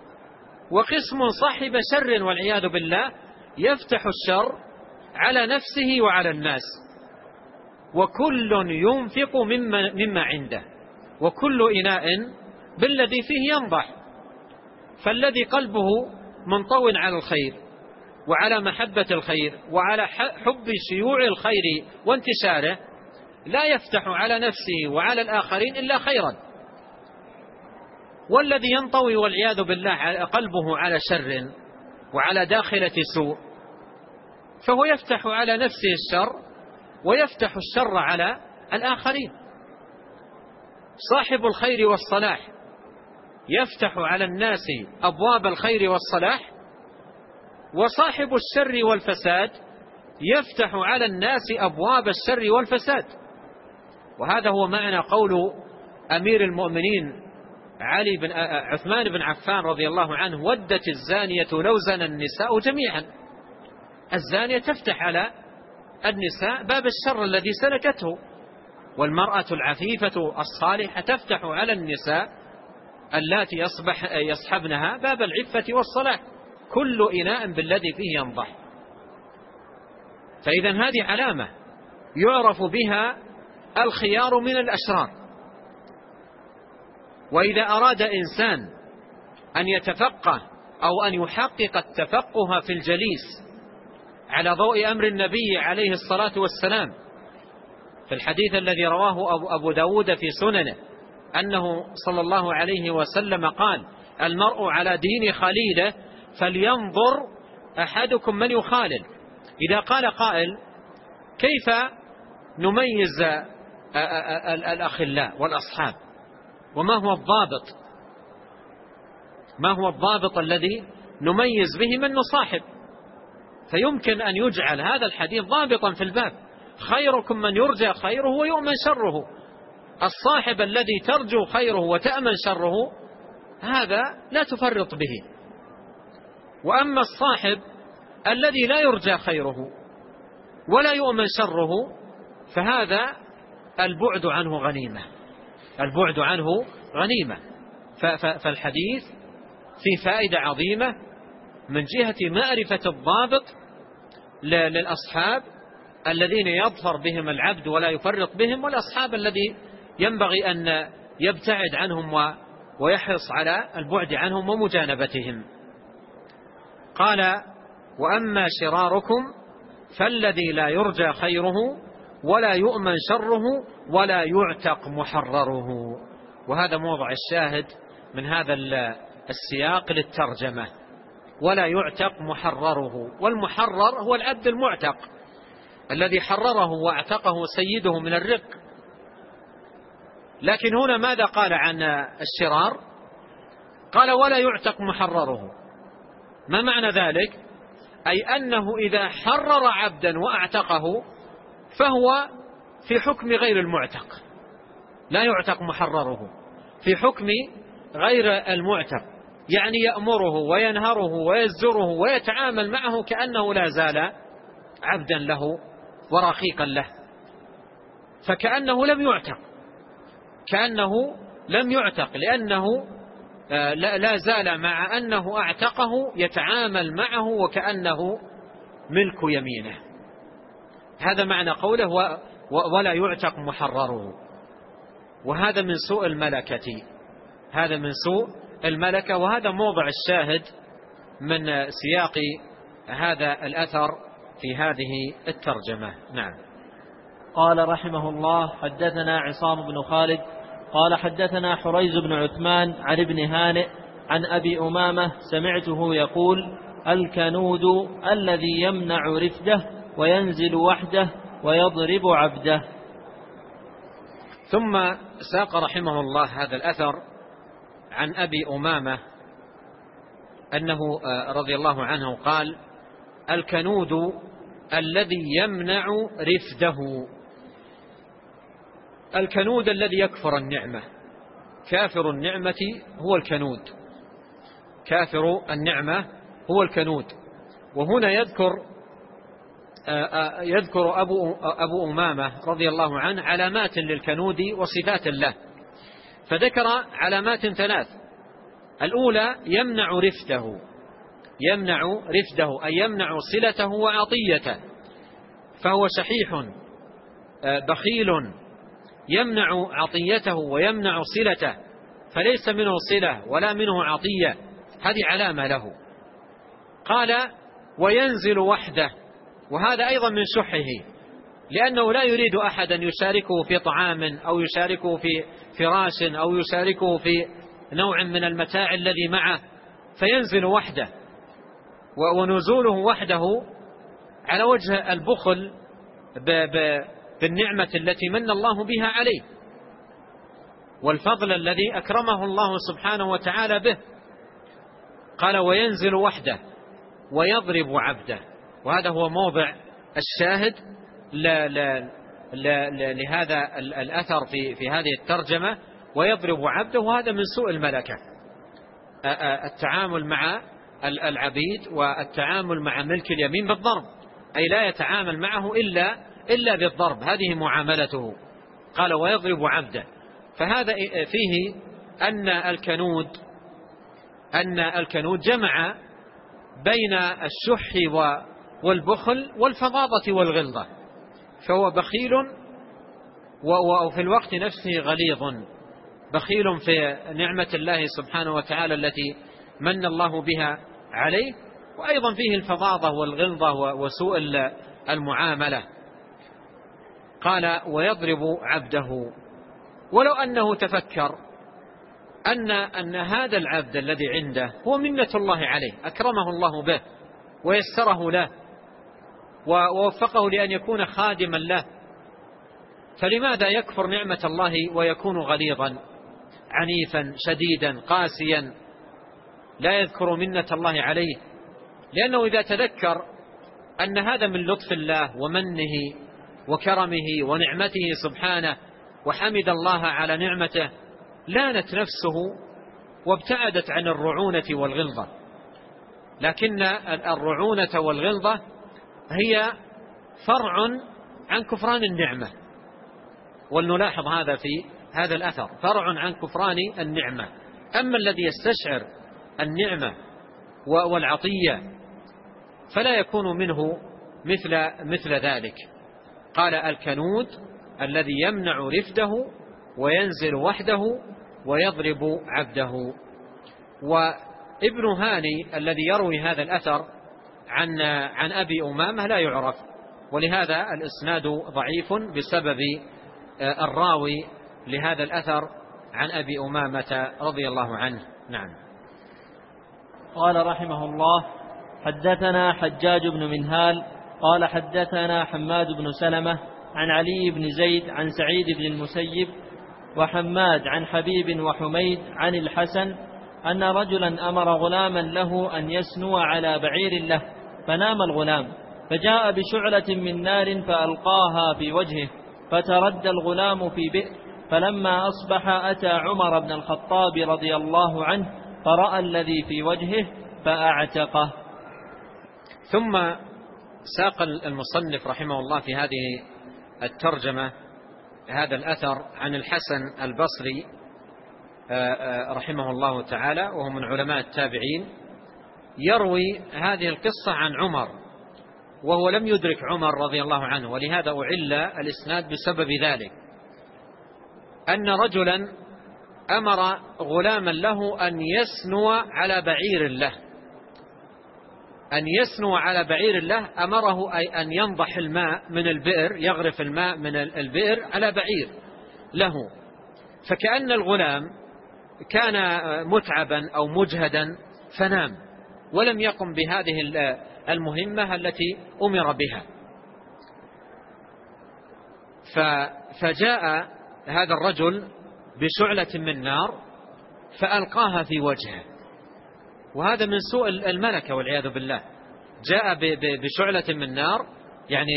وقسم صاحب شر والعياذ بالله يفتح الشر على نفسه وعلى الناس. وكل ينفق مما عنده، وكل إناء بالذي فيه ينضح. فالذي قلبه منطو على الخير وعلى محبة الخير وعلى حب شيوع الخير وانتشاره لا يفتح على نفسه وعلى الآخرين إلا خيرا. والذي ينطوي والعياذ بالله قلبه على شر وعلى داخلة سوء فهو يفتح على نفسه الشر ويفتح الشر على الآخرين. صاحب الخير والصلاح يفتح على الناس أبواب الخير والصلاح، وصاحب الشر والفساد يفتح على الناس أبواب الشر والفساد. وهذا هو معنى قول أمير المؤمنين عثمان بن عفان رضي الله عنه: ودت الزانية لو زنى النساء جميعا. الزانية تفتح على النساء باب الشر الذي سلكته، والمرأة العفيفة الصالحة تفتح على النساء اللاتي يصحبنها باب العفة والصلاح. كل إناء بالذي فيه ينضح. فإذا هذه علامة يعرف بها الخيار من الأشرار. وإذا أراد إنسان أن يتفقه أو أن يحقق التفقه في الجليس على ضوء أمر النبي عليه الصلاة والسلام في الحديث الذي رواه أبو داود في سننه أنه صلى الله عليه وسلم قال: المرء على دين خليله فلينظر أحدكم من يخالل. إذا قال قائل: كيف نميز الأخلاء والأصحاب؟ وما هو الضابط؟ ما هو الضابط الذي نميز به من نصاحب؟ فيمكن أن يجعل هذا الحديث ضابطا في الباب: خيركم من يرجى خيره ويؤمن شره. الصاحب الذي ترجو خيره وتأمن شره هذا لا تفرط به. وأما الصاحب الذي لا يرجى خيره ولا يؤمن شره فهذا البعد عنه غنيمة، البعد عنه غنيمة. فالحديث في فائدة عظيمة من جهة معرفة الضابط للأصحاب الذين يظفر بهم العبد ولا يفرط بهم، والأصحاب الذي ينبغي أن يبتعد عنهم ويحرص على البعد عنهم ومجانبتهم. قال: وأما شراركم فالذي لا يرجى خيره ولا يؤمن شره ولا يعتق محرره. وهذا موضع الشاهد من هذا السياق للترجمة، ولا يعتق محرره. والمحرر هو العبد المعتق الذي حرره واعتقه سيده من الرق. لكن هنا ماذا قال عن الشرار؟ قال: ولا يعتق محرره. ما معنى ذلك؟ أي أنه إذا حرر عبدا وأعتقه فهو في حكم غير المعتق، لا يعتق محرره، في حكم غير المعتق، يعني يأمره وينهره ويزجره ويتعامل معه كأنه لا زال عبدا له ورقيقا له، فكأنه لم يعتق، كأنه لم يعتق، لأنه لا زال مع أنه أعتقه يتعامل معه وكأنه ملك يمينه. هذا معنى قوله ولا يعتق محرره. وهذا من سوء الملكة، هذا من سوء الملكة. وهذا موضع الشاهد من سياق هذا الأثر في هذه الترجمة. نعم. قال رحمه الله: حدثنا عصام بن خالد قال حدثنا حريز بن عثمان عن ابن هانئ عن أبي أمامة سمعته يقول: الكنود الذي يمنع رفده وينزل وحده ويضرب عبده. ثم ساق رحمه الله هذا الأثر عن أبي أمامة أنه رضي الله عنه قال: الكنود الذي يمنع رفده. الكنود الذي يكفر النعمة، كافر النعمة هو الكنود، كافر النعمة هو الكنود. وهنا يذكر أبو أمامة رضي الله عنه علامات للكنود وصفات له، فذكر علامات ثلاث. الأولى يمنع رفده، يمنع رفده أي يمنع صلته وعطيته، فهو شحيح بخيل يمنع عطيته ويمنع صلته، فليس منه صلة ولا منه عطية، هذه علامة له. قال: وينزل وحده، وهذا أيضا من شحه، لأنه لا يريد أحدا يشاركه في طعام أو يشاركه في فراش أو يشاركه في نوع من المتاع الذي معه، فينزل وحده. ونزوله وحده على وجه البخل بالنعمة التي من الله بها عليه والفضل الذي أكرمه الله سبحانه وتعالى به. قال: وينزل وحده ويضرب عبده. وهذا هو موضع الشاهد لهذا الأثر في هذه الترجمة، ويضرب عبده. وهذا من سوء الملكة، التعامل مع العبيد والتعامل مع ملك اليمين بالضرب، أي لا يتعامل معه إلا بالضرب، هذه معاملته. قال: ويضرب عبده. فهذا فيه أن الكنود جمع بين الشح والبخل والفظاظة والغلظة، فهو بخيل وفي الوقت نفسه غليظ، بخيل في نعمة الله سبحانه وتعالى التي من الله بها عليه، وأيضا فيه الفظاظة والغلظة وسوء المعاملة. قال: ويضرب عبده. ولو أنه تفكر أن هذا العبد الذي عنده هو منة الله عليه، أكرمه الله به ويسره له ووفقه لأن يكون خادما له، فلماذا يكفر نعمة الله ويكون غليظا عنيفا شديدا قاسيا لا يذكر منة الله عليه؟ لأنه إذا تذكر أن هذا من لطف الله ومنه وكرمه ونعمته سبحانه وحمد الله على نعمته لانت نفسه وابتعدت عن الرعونة والغلظة. لكن الرعونة والغلظة هي فرع عن كفران النعمة، ولنلاحظ هذا في هذا الأثر، فرع عن كفران النعمة. أما الذي يستشعر النعمة والعطية فلا يكون منه مثل ذلك. قال الكنود الذي يمنع رفده وينزل وحده ويضرب عبده. وابن هاني الذي يروي هذا الأثر عن أبي أمامة لا يعرف، ولهذا الإسناد ضعيف بسبب الراوي لهذا الأثر عن أبي أمامة رضي الله عنه. نعم. قال رحمه الله: حدثنا حجاج بن منهال قال حدثنا حماد بن سلمة عن علي بن زيد عن سعيد بن المسيب وحماد عن حبيب وحميد عن الحسن أن رجلا أمر غلاما له أن يسنو على بعير له، فنام الغلام، فجاء بشعلة من نار فألقاها في وجهه، فتردى الغلام في بئر، فلما أصبح أتى عمر بن الخطاب رضي الله عنه فرأى الذي في وجهه فأعتقه. ثم ساق المصنف رحمه الله في هذه الترجمة هذا الأثر عن الحسن البصري رحمه الله تعالى، وهو من علماء التابعين، يروي هذه القصة عن عمر، وهو لم يدرك عمر رضي الله عنه، ولهذا أعل الإسناد بسبب ذلك، أن رجلا أمر غلاما له أن يسنو على بعير له. أن يسنو على بعير له أمره أي أن ينضح الماء من البئر، يغرف الماء من البئر على بعير له. فكأن الغلام كان متعبا أو مجهدا فنام ولم يقم بهذه المهمة التي أمر بها. فجاء هذا الرجل بشعلة من نار فألقاها في وجهه، وهذا من سوء الملكة والعياذ بالله. جاء بشعلة من نار، يعني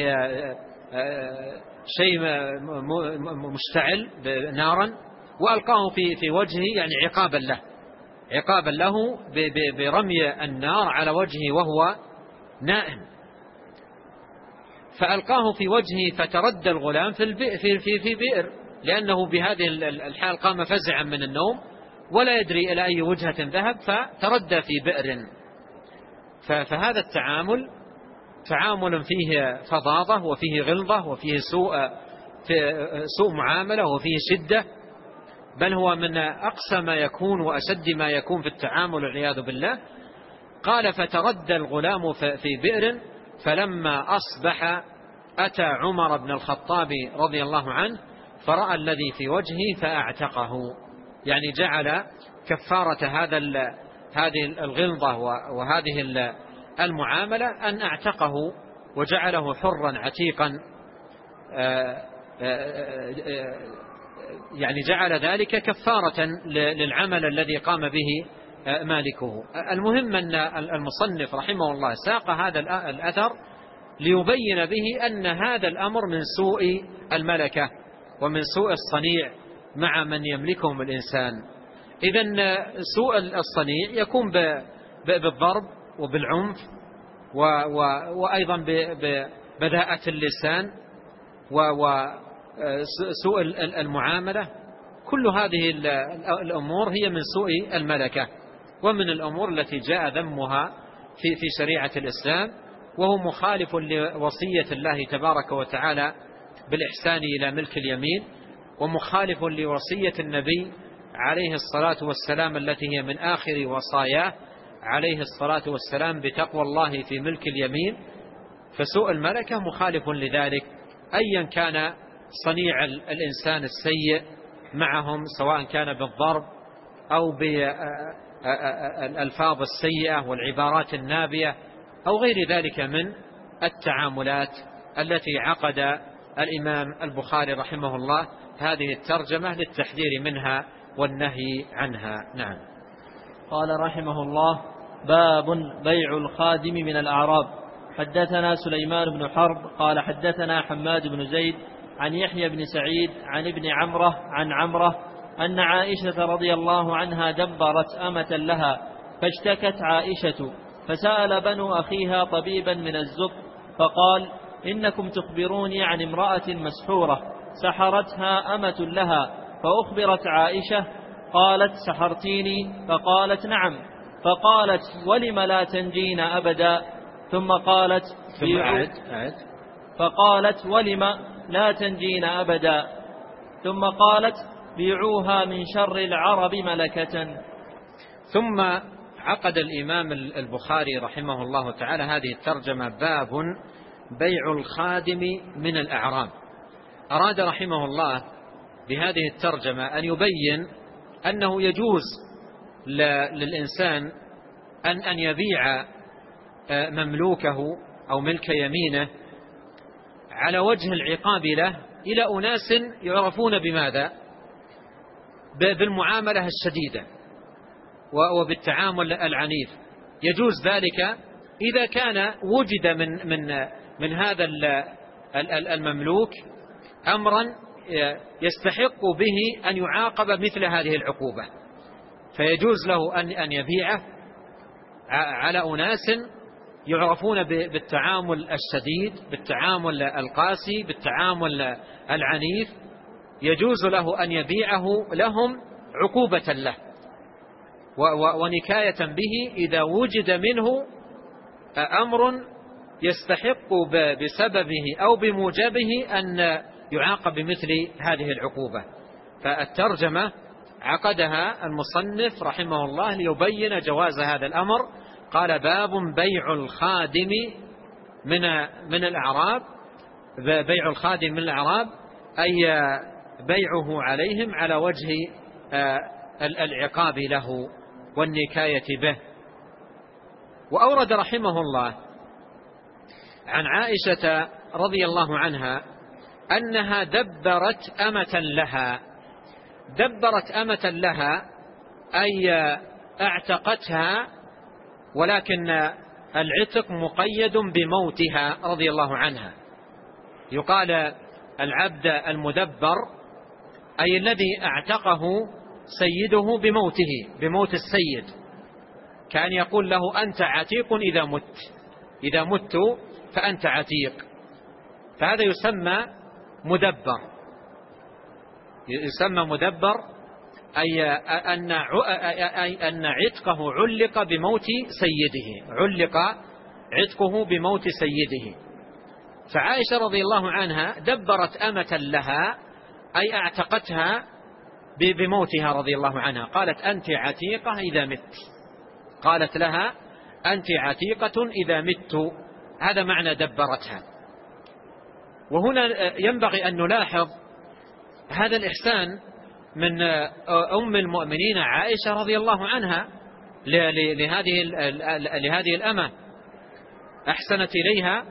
شيء مشتعل نارا، وألقاه في وجهه، يعني عقابا له برمي النار على وجهه وهو نائم. فألقاه في وجهه فتردى الغلام في بئر، لأنه بهذه الحال قام فزعا من النوم ولا يدري إلى أي وجهة ذهب، فتردى في بئر. فهذا التعامل تعامل فيه فظاظة وفيه غلظة وفيه سوء معاملة وفيه شدة، بل هو من أقسى ما يكون وأشد ما يكون في التعامل والعياذ بالله. قال فتردى الغلام في بئر، فلما أصبح أتى عمر بن الخطاب رضي الله عنه فرأى الذي في وجهه فأعتقه، يعني جعل كفارة هذه الغلظة وهذه المعاملة أن أعتقه وجعله حرا عتيقا، يعني جعل ذلك كفارة للعمل الذي قام به مالكه. المهم أن المصنف رحمه الله ساق هذا الأثر ليبين به أن هذا الأمر من سوء الملكة ومن سوء الصنيع مع من يملكهم الإنسان. إذن سوء الصنيع يكون بالضرب وبالعنف وأيضا ببذاءة اللسان وسوء المعاملة. كل هذه الأمور هي من سوء الملكة ومن الأمور التي جاء ذمها في شريعة الإسلام، وهو مخالف لوصية الله تبارك وتعالى بالإحسان إلى ملك اليمين، ومخالف لوصية النبي عليه الصلاة والسلام التي هي من آخر وصاياه عليه الصلاة والسلام بتقوى الله في ملك اليمين. فسوء الملكة مخالف لذلك، أيا كان صنيع الإنسان السيء معهم، سواء كان بالضرب أو بالألفاظ السيئة والعبارات النابية أو غير ذلك من التعاملات التي عقد الإمام البخاري رحمه الله هذه الترجمة للتحذير منها والنهي عنها. نعم. قال رحمه الله: باب بيع الخادم من الأعراب. حدثنا سليمان بن حرب قال حدثنا حماد بن زيد عن يحيى بن سعيد عن ابن عمره عن عمره أن عائشة رضي الله عنها دبرت أمة لها، فاشتكت عائشة، فسأل بنو أخيها طبيبا من الزب، فقال: إنكم تخبروني عن امرأة مسحورة، سحرتها أمة لها، فأخبرت عائشة قالت سحرتيني؟ فقالت نعم. فقالت ولم لا تنجين أبدا؟ ثم قالت فقالت ولم لا تنجين أبدا؟ ثم قالت بيعوها من شر العرب ملكة. ثم عقد الإمام البخاري رحمه الله تعالى هذه الترجمة: باب بيع الخادم من الأعراب. أراد رحمه الله بهذه الترجمة أن يبين أنه يجوز للإنسان أن يبيع مملوكه أو ملك يمينه على وجه العقاب له إلى أناس يعرفون بماذا؟ بالمعاملة الشديدة وبالتعامل العنيف. يجوز ذلك إذا كان وجد من هذا المملوك أمرا يستحق به أن يعاقب مثل هذه العقوبة، فيجوز له أن يبيعه على أناس يعرفون بالتعامل الشديد، بالتعامل القاسي، بالتعامل العنيف. يجوز له أن يبيعه لهم عقوبة له ونكاية به إذا وجد منه أمر يستحق بسببه أو بموجبه أن يعاقب بمثل هذه العقوبة. فالترجمة عقدها المصنف رحمه الله ليبين جواز هذا الأمر. قال: باب بيع الخادم من الأعراب. بيع الخادم من الأعراب أي بيعه عليهم على وجه العقاب له والنكاية به. وأورد رحمه الله عن عائشة رضي الله عنها أنها دبرت أمة لها. دبرت أمة لها أي اعتقتها، ولكن العتق مقيد بموتها رضي الله عنها. يقال العبد المدبر أي الذي اعتقه سيده بموته، بموت السيد، كان يقول له: أنت عتيق إذا مت، إذا مت فأنت عتيق. فهذا يسمى مدبر. يسمى مدبر أي أن عتقه علق بموت سيده، علق عتقه بموت سيده. فعائشة رضي الله عنها دبرت أمة لها أي اعتقتها بموتها رضي الله عنها. قالت: أنت عتيقة إذا مت. قالت لها: أنت عتيقة إذا مت. هذا معنى دبرتها. وهنا ينبغي أن نلاحظ هذا الإحسان من أم المؤمنين عائشة رضي الله عنها لهذه الأمة. أحسنت إليها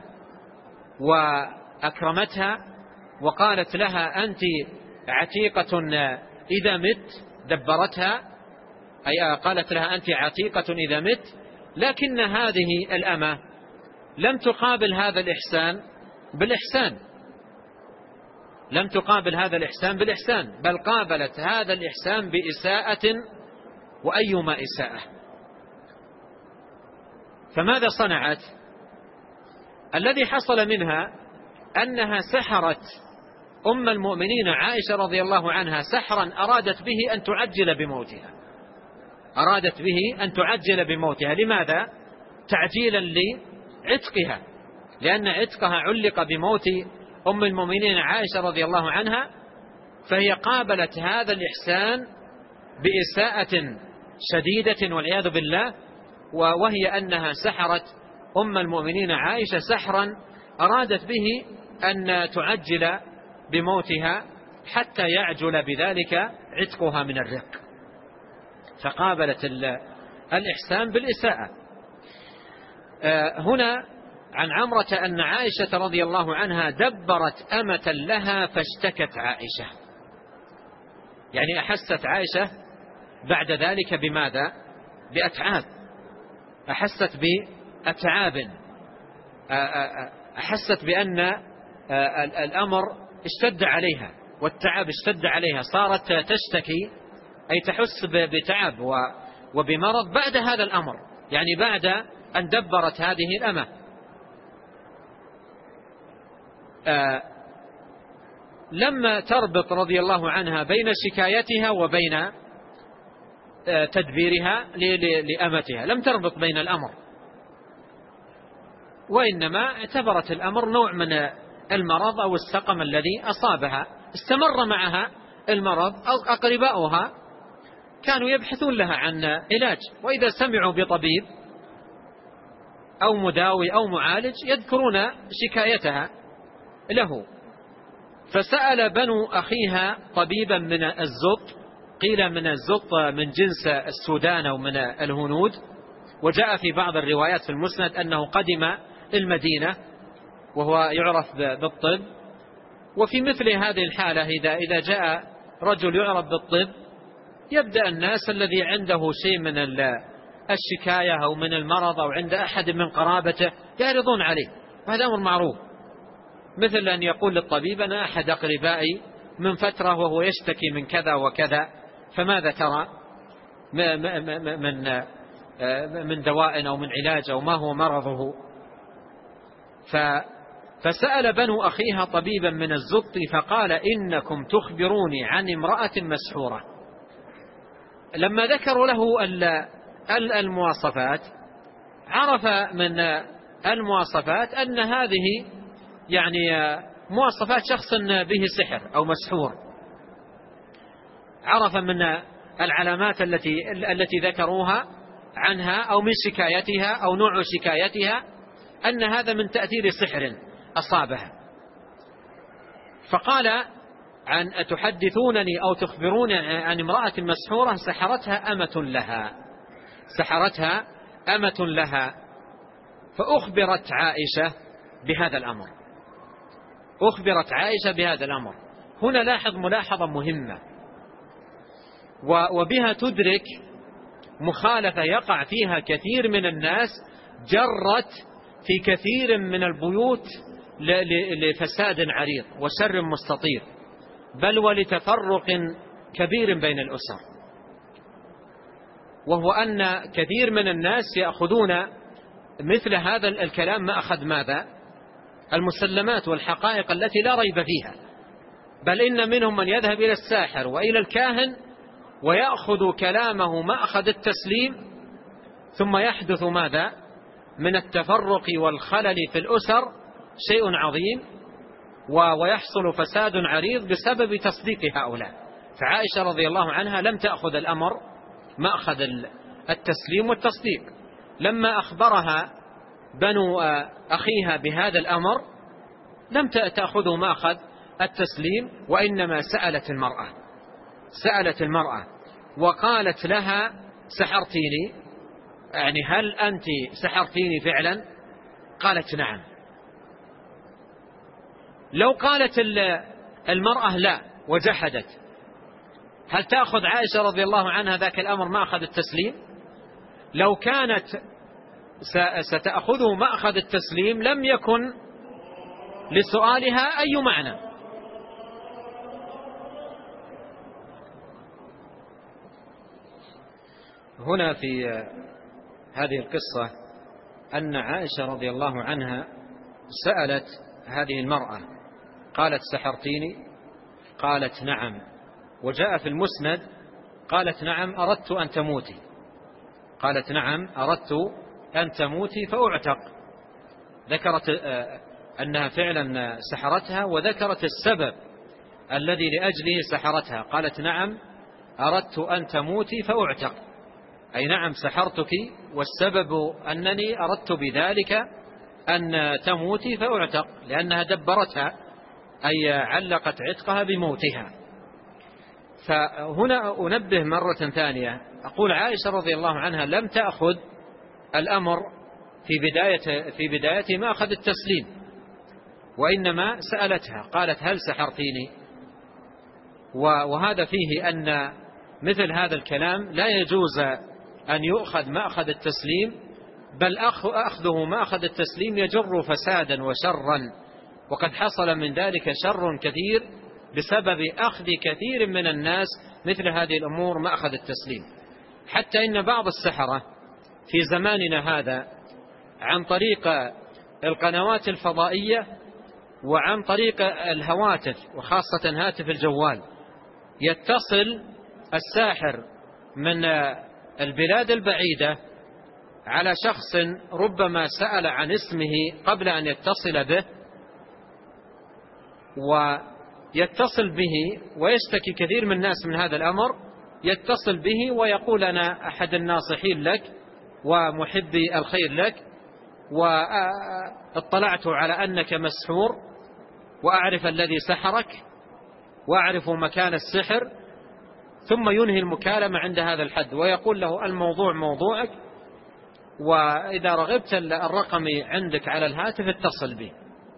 وأكرمتها وقالت لها: أنت عتيقة إذا مت. دبرتها أي قالت لها: أنت عتيقة إذا مت. لكن هذه الأمة لم تقابل هذا الإحسان بالإحسان، لم تقابل هذا الإحسان بالإحسان، بل قابلت هذا الإحسان بإساءة، وأيما إساءة. فماذا صنعت؟ الذي حصل منها أنها سحرت أم المؤمنين عائشة رضي الله عنها سحرا أرادت به أن تعجل بموتها، أرادت به أن تعجل بموتها. لماذا؟ تعجيلا لعتقها، لأن عتقها علق بموت أم المؤمنين عائشة رضي الله عنها، فهي قابلت هذا الإحسان بإساءة شديدة والعياذ بالله، وهي أنها سحرت أم المؤمنين عائشة سحرا أرادت به أن تعجل بموتها حتى يعجل بذلك عتقها من الرق، فقابلت الإحسان بالإساءة. هنا عن عمرة أن عائشة رضي الله عنها دبرت أمة لها فاشتكت عائشة، يعني أحست عائشة بعد ذلك بماذا؟ بأتعاب، أحست بأتعاب، أحست بأن الأمر اشتد عليها والتعب اشتد عليها، صارت تشتكي أي تحس بتعب وبمرض بعد هذا الأمر، يعني بعد أن دبرت هذه الأمة. لم تربط رضي الله عنها بين شكايتها وبين تدبيرها لأمتها، لم تربط بين الأمر، وإنما اعتبرت الأمر نوع من المرض أو السقم الذي أصابها. استمر معها المرض، أو أقرباؤها كانوا يبحثون لها عن علاج، وإذا سمعوا بطبيب أو مداوي أو معالج يذكرون شكايتها له. فسأل بنو أخيها طبيبا من الزط، قيل من الزط من جنس السودان أو من الهنود، وجاء في بعض الروايات في المسند أنه قدم المدينة وهو يعرف بالطب. وفي مثل هذه الحالة إذا جاء رجل يعرف بالطب، يبدأ الناس الذي عنده شيء من الشكاية أو من المرض أو عند أحد من قرابته يعرضون عليه، وهذا أمر معروف، مثل أن يقول للطبيب أنا أحد أقربائي من فترة وهو يشتكي من كذا وكذا، فماذا ترى من دواء أو من علاج أو ما هو مرضه. فسأل بنو أخيها طبيبا من الزط فقال إنكم تخبروني عن امرأة مسحورة. لما ذكروا له المواصفات، عرف من المواصفات أن هذه يعني مواصفات شخص به سحر أو مسحور. عرف من العلامات التي ذكروها عنها أو من شكايتها أو نوع شكايتها أن هذا من تأثير سحر أصابها. فقال عن أتحدثونني أو تخبروني عن امرأة مسحورة سحرتها أمة لها. فأخبرت عائشة بهذا الأمر. هنا لاحظ ملاحظة مهمة، وبها تدرك مخالفة يقع فيها كثير من الناس، جرت في كثير من البيوت لفساد عريض وشر مستطير، بل ولتفرق كبير بين الأسر. وهو أن كثير من الناس يأخذون مثل هذا الكلام ما أخذ ماذا؟ المسلمات والحقائق التي لا ريب فيها، بل إن منهم من يذهب إلى الساحر وإلى الكاهن ويأخذ كلامه مأخذ التسليم، ثم يحدث ماذا؟ من التفرق والخلل في الأسر شيء عظيم، ويحصل فساد عريض بسبب تصديق هؤلاء. فعائشة رضي الله عنها لم تأخذ الأمر مأخذ التسليم والتصديق. لما أخبرها بنو أخيها بهذا الأمر لم تأخذه مأخذ التسليم، وإنما سألت المرأة وقالت لها سحرتيني، يعني هل أنت سحرتيني فعلا؟ قالت نعم. لو قالت المرأة لا وجحدت، هل تأخذ عائشة رضي الله عنها ذاك الأمر مأخذ التسليم؟ لو كانت ستأخذه مأخذ التسليم لم يكن لسؤالها أي معنى. هنا في هذه القصة أن عائشة رضي الله عنها سألت هذه المرأة، قالت سحرتيني؟ قالت نعم. وجاء في المسند قالت نعم أردت أن تموتي فأعتق. ذكرت أنها فعلا سحرتها، وذكرت السبب الذي لأجله سحرتها. قالت نعم أردت أن تموتي فأعتق، أي نعم سحرتك، والسبب أنني أردت بذلك أن تموتي فأعتق، لأنها دبرتها أي علقت عتقها بموتها. فهنا أنبه مرة ثانية، أقول عائشة رضي الله عنها لم تأخذ الأمر في بداية ما أخذ التسليم، وإنما سألتها قالت هل سحرتيني؟ وهذا فيه أن مثل هذا الكلام لا يجوز أن يؤخذ مأخذ التسليم، بل أخذه مأخذ التسليم يجر فسادا وشرا، وقد حصل من ذلك شر كثير بسبب أخذ كثير من الناس مثل هذه الأمور مأخذ التسليم. حتى إن بعض السحرة في زماننا هذا عن طريق القنوات الفضائية وعن طريق الهواتف وخاصة هاتف الجوال يتصل الساحر من البلاد البعيدة على شخص ربما سأل عن اسمه قبل أن يتصل به، ويتصل به ويشتكي كثير من الناس من هذا الأمر، يتصل به ويقول أنا أحد الناصحين لك ومحبي الخير لك، واطلعت على أنك مسحور وأعرف الذي سحرك وأعرف مكان السحر، ثم ينهي المكالمة عند هذا الحد ويقول له الموضوع موضوعك، وإذا رغبت الرقم عندك على الهاتف اتصل به.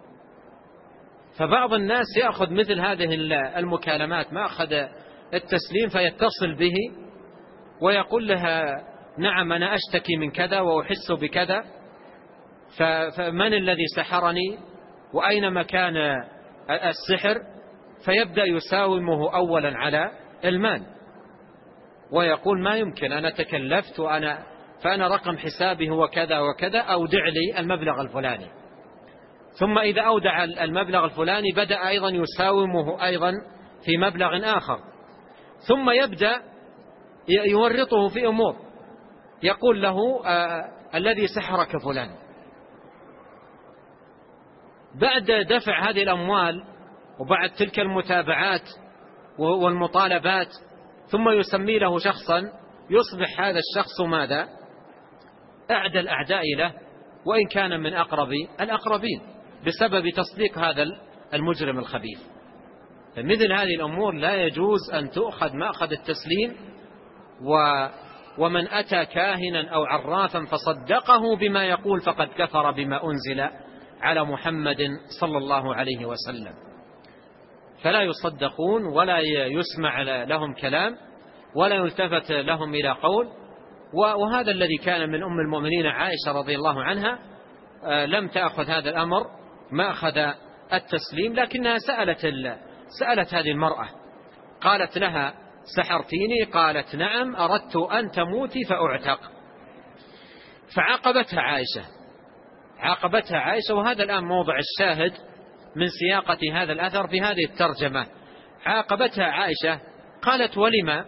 فبعض الناس يأخذ مثل هذه المكالمات ما أخذ التسليم فيتصل به ويقول لها نعم أنا أشتكي من كذا وأحس بكذا، فمن الذي سحرني وأين مكان السحر، فيبدأ يساومه أولا على المال ويقول ما يمكن أنا تكلفت فأنا رقم حسابي هو كذا وكذا، أودع لي المبلغ الفلاني. ثم إذا أودع المبلغ الفلاني بدأ أيضا يساومه أيضا في مبلغ آخر، ثم يبدأ يورطه في أمور، يقول له الذي سحرك فلان. بعد دفع هذه الأموال وبعد تلك المتابعات والمطالبات ثم يسمي له شخصا، يصبح هذا الشخص ماذا؟ أعدى الأعداء له، وإن كان من أقرب الأقربين، بسبب تصديق هذا المجرم الخبيث. فمثل هذه الأمور لا يجوز أن تؤخذ مأخذ التسليم. ومن أتى كاهنا أو عرافا فصدقه بما يقول فقد كفر بما أنزل على محمد صلى الله عليه وسلم. فلا يصدقون ولا يسمع لهم كلام ولا يلتفت لهم إلى قول. وهذا الذي كان من أم المؤمنين عائشة رضي الله عنها، لم تأخذ هذا الأمر ما أخذ التسليم، لكنها سألت هذه المرأة، قالت لها سحرتيني؟ قالت نعم، أردت أن تموتي فأعتق. فعاقبتها عائشة. وهذا الآن موضع الشاهد من سياقة هذا الأثر في هذه الترجمة. عاقبتها عائشة، قالت ولما؟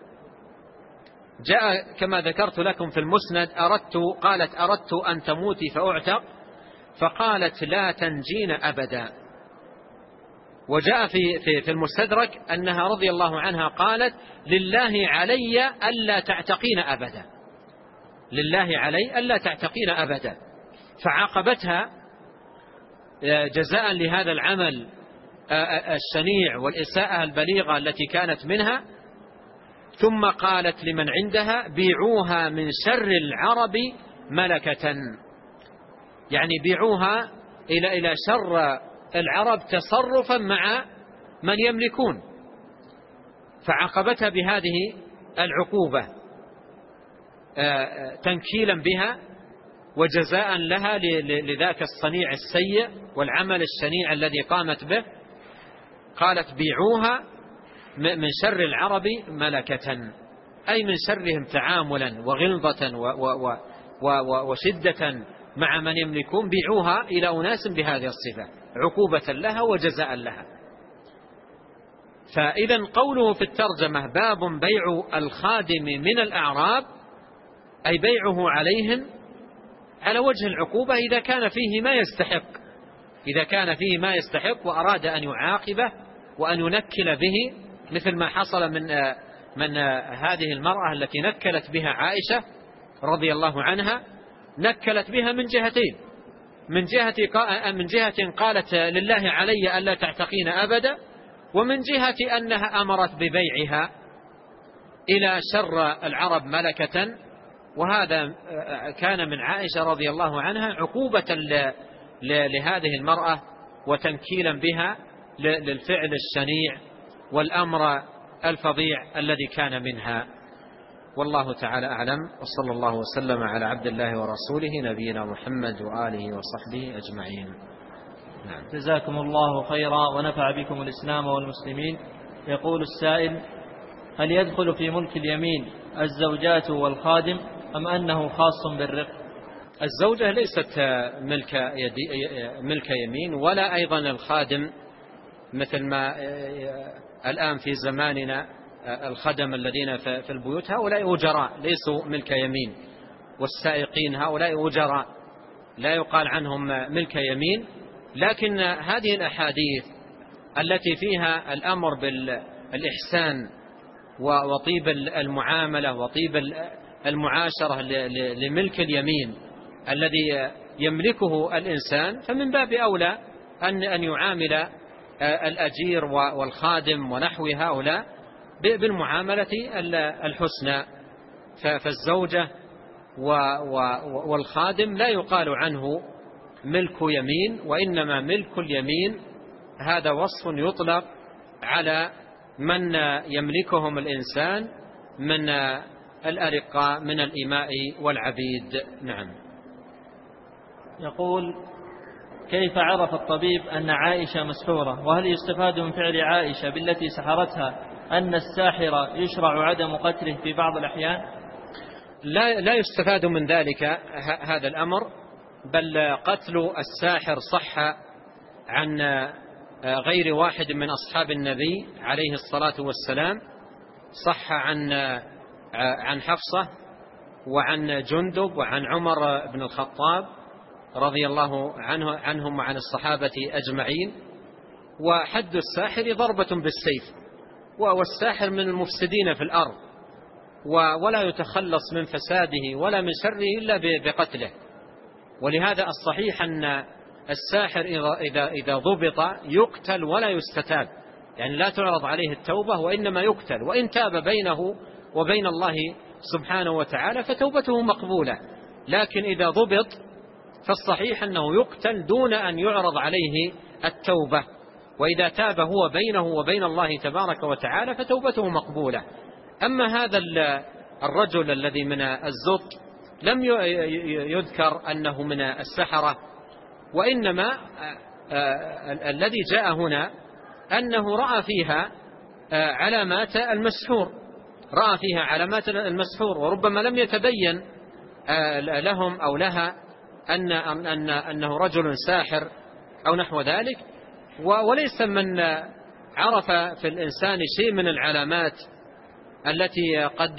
جاء كما ذكرت لكم في المسند قالت أردت أن تموتي فأعتق، فقالت لا تنجين أبدا. وجاء في المستدرك أنها رضي الله عنها قالت لله علي ألا تعتقين أبدا، لله علي ألا تعتقين أبدا. فعاقبتها جزاء لهذا العمل الشنيع والإساءة البليغة التي كانت منها. ثم قالت لمن عندها بيعوها من شر العرب ملكة، يعني بيعوها إلى شر العرب تصرفا مع من يملكون. فعاقبتها بهذه العقوبة تنكيلا بها وجزاء لها لذاك الصنيع السيء والعمل الشنيع الذي قامت به. قالت بيعوها من شر العرب ملكة، أي من شرهم تعاملا وغلظة وشدة مع من يملكون، بيعوها إلى أناس بهذه الصفة عقوبة لها وجزاء لها. فإذا قوله في الترجمة باب بيع الخادم من الأعراب، أي بيعه عليهم على وجه العقوبة إذا كان فيه ما يستحق وأراد أن يعاقبه وأن ينكل به، مثل ما حصل من هذه المرأة التي نكلت بها عائشة رضي الله عنها. نكلت بها من جهتين، من جهة قالت لله علي ألا تعتقين أبدا، ومن جهة أنها أمرت ببيعها إلى شر العرب ملكة. وهذا كان من عائشة رضي الله عنها عقوبة لهذه المرأة وتنكيلا بها للفعل الشنيع والأمر الفظيع الذي كان منها. والله تعالى أعلم، وصلى الله وسلم على عبد الله ورسوله نبينا محمد وآله وصحبه أجمعين. نعم. جزاكم الله خيرا ونفع بكم الإسلام والمسلمين. يقول السائل: هل يدخل في ملك اليمين الزوجات والخادم أم أنه خاص بالرق؟ الزوجة ليست ملك يمين، ولا أيضا الخادم، مثل ما الآن في زماننا الخدم الذين في البيوت هؤلاء أجراء ليسوا ملك يمين، والسائقين هؤلاء أجراء لا يقال عنهم ملك يمين. لكن هذه الأحاديث التي فيها الأمر بالإحسان وطيب المعاملة وطيب المعاشرة لملك اليمين الذي يملكه الإنسان، فمن باب أولى أن يعامل الأجير والخادم ونحو هؤلاء بالمعاملة الحسنى. فالزوجة والخادم لا يقال عنه ملك يمين، وإنما ملك اليمين هذا وصف يطلق على من يملكهم الإنسان من الأرقاء من الإماء والعبيد. نعم. يقول: كيف عرف الطبيب أن عائشة مسحورة؟ وهل يستفاد من فعل عائشة بالتي سحرتها أن الساحر يشرع عدم قتله في بعض الأحيان؟ لا يستفاد من ذلك هذا الأمر، بل قتل الساحر صح عن غير واحد من أصحاب النبي عليه الصلاة والسلام. صح عن حفصة وعن جندب وعن عمر بن الخطاب رضي الله عنهم وعن الصحابة أجمعين. وحد الساحر ضربة بالسيف، والساحر من المفسدين في الأرض، ولا يتخلص من فساده ولا من شره إلا بقتله. ولهذا الصحيح أن الساحر إذا ضبط يقتل ولا يستتاب، يعني لا تعرض عليه التوبة وإنما يقتل، وإن تاب بينه وبين الله سبحانه وتعالى فتوبته مقبولة. لكن إذا ضبط فالصحيح أنه يقتل دون أن يعرض عليه التوبة، وإذا تاب هو بينه وبين الله تبارك وتعالى فتوبته مقبولة. أما هذا الرجل الذي من الزط لم يذكر أنه من السحرة، وإنما الذي جاء هنا أنه رأى فيها علامات المسحور، رأى فيها علامات المسحور، وربما لم يتبين لهم أو لها أنه رجل ساحر أو نحو ذلك. وليس من عرف في الإنسان شيء من العلامات التي قد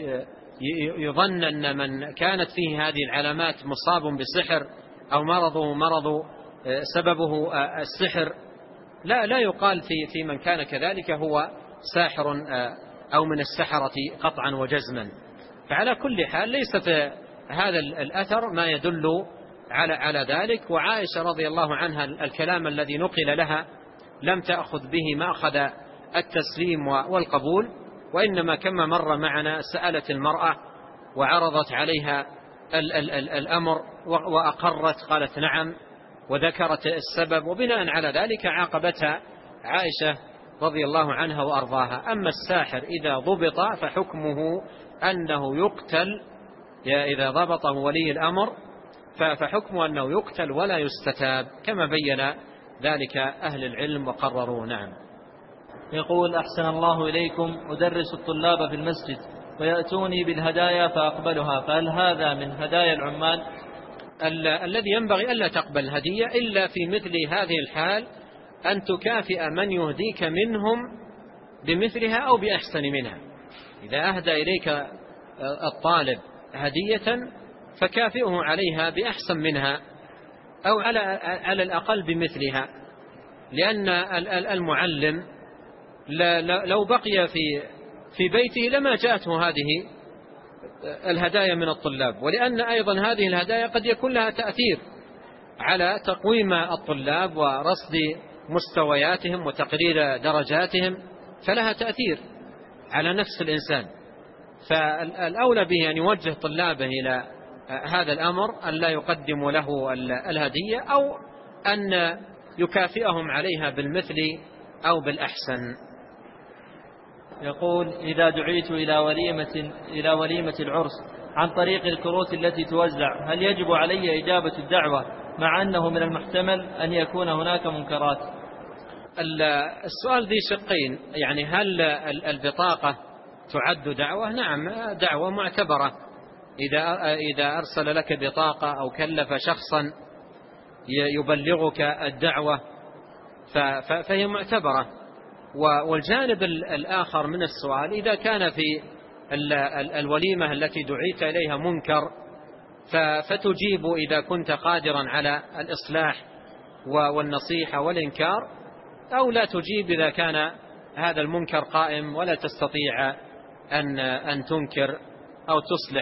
يظن أن من كانت فيه هذه العلامات مصاب بسحر أو مرض سببه السحر، لا يقال في من كان كذلك هو ساحر أو من السحرة قطعا وجزما. فعلى كل حال ليس في هذا الأثر ما يدل على ذلك. وعائشة رضي الله عنها الكلام الذي نقل لها لم تأخذ به مأخذ التسليم والقبول، وإنما كما مر معنا سألت المرأة وعرضت عليها الأمر وأقرت، قالت نعم وذكرت السبب، وبناء على ذلك عاقبتها عائشة رضي الله عنها وأرضاها. أما الساحر إذا ضبط فحكمه أنه يقتل، إذا ضبطه ولي الأمر فحكمه أنه يقتل ولا يستتاب، كما بين ذلك أهل العلم وقرروا. نعم. يقول: أحسن الله إليكم، أدرس الطلاب في المسجد ويأتوني بالهدايا فأقبلها، فهل هذا من هدايا العمال؟ الذي ينبغي ألا تقبل هدية إلا في مثل هذه الحال، أن تكافئ من يهديك منهم بمثلها أو بأحسن منها. إذا أهدى إليك الطالب هدية فكافئه عليها بأحسن منها أو على الأقل بمثلها، لأن المعلم لو بقي في بيته لما جاءته هذه الهدايا من الطلاب، ولأن أيضا هذه الهدايا قد يكون لها تأثير على تقويم الطلاب ورصد مستوياتهم وتقرير درجاتهم، فلها تأثير على نفس الإنسان. فالأولى به أن يوجه طلابه إلى هذا الأمر، أن لا يقدم له الهدية أو أن يكافئهم عليها بالمثل أو بالأحسن. يقول: إذا دعيت إلى وليمة العرس عن طريق الكروت التي توزع، هل يجب علي إجابة الدعوة مع أنه من المحتمل أن يكون هناك منكرات؟ السؤال ذي شقين، يعني هل البطاقة تعد دعوة؟ نعم، دعوة معتبرة، إذا أرسل لك بطاقة أو كلف شخصا يبلغك الدعوة فهي معتبرة. والجانب الآخر من السؤال إذا كان في الوليمة التي دعيت إليها منكر فتجيب إذا كنت قادرا على الإصلاح والنصيحة والإنكار، أو لا تجيب إذا كان هذا المنكر قائم ولا تستطيع أن تنكر أو تصلح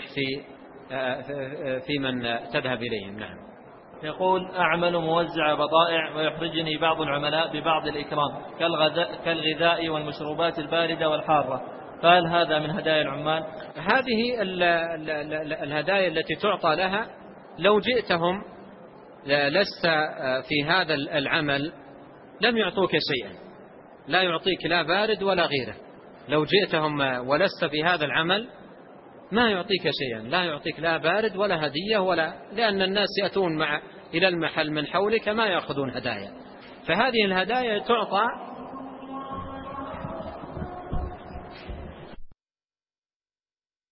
في من تذهب إليهم. نعم. يقول: أعمل موزع بضائع ويحرجني بعض العملاء ببعض الإكرام كالغذاء والمشروبات الباردة والحارة، فهل هذا من هدايا العمال؟ هذه الهدايا التي تعطى لها لو جئتهم لست في هذا العمل لم يعطوك شيئا، لا يعطيك لا بارد ولا غيره. لو جئتهم ولست في هذا العمل ما يعطيك شيئا، لا يعطيك لا بارد ولا هدية لأن الناس يأتون إلى المحل من حولك ما يأخذون هدايا. فهذه الهدايا تعطى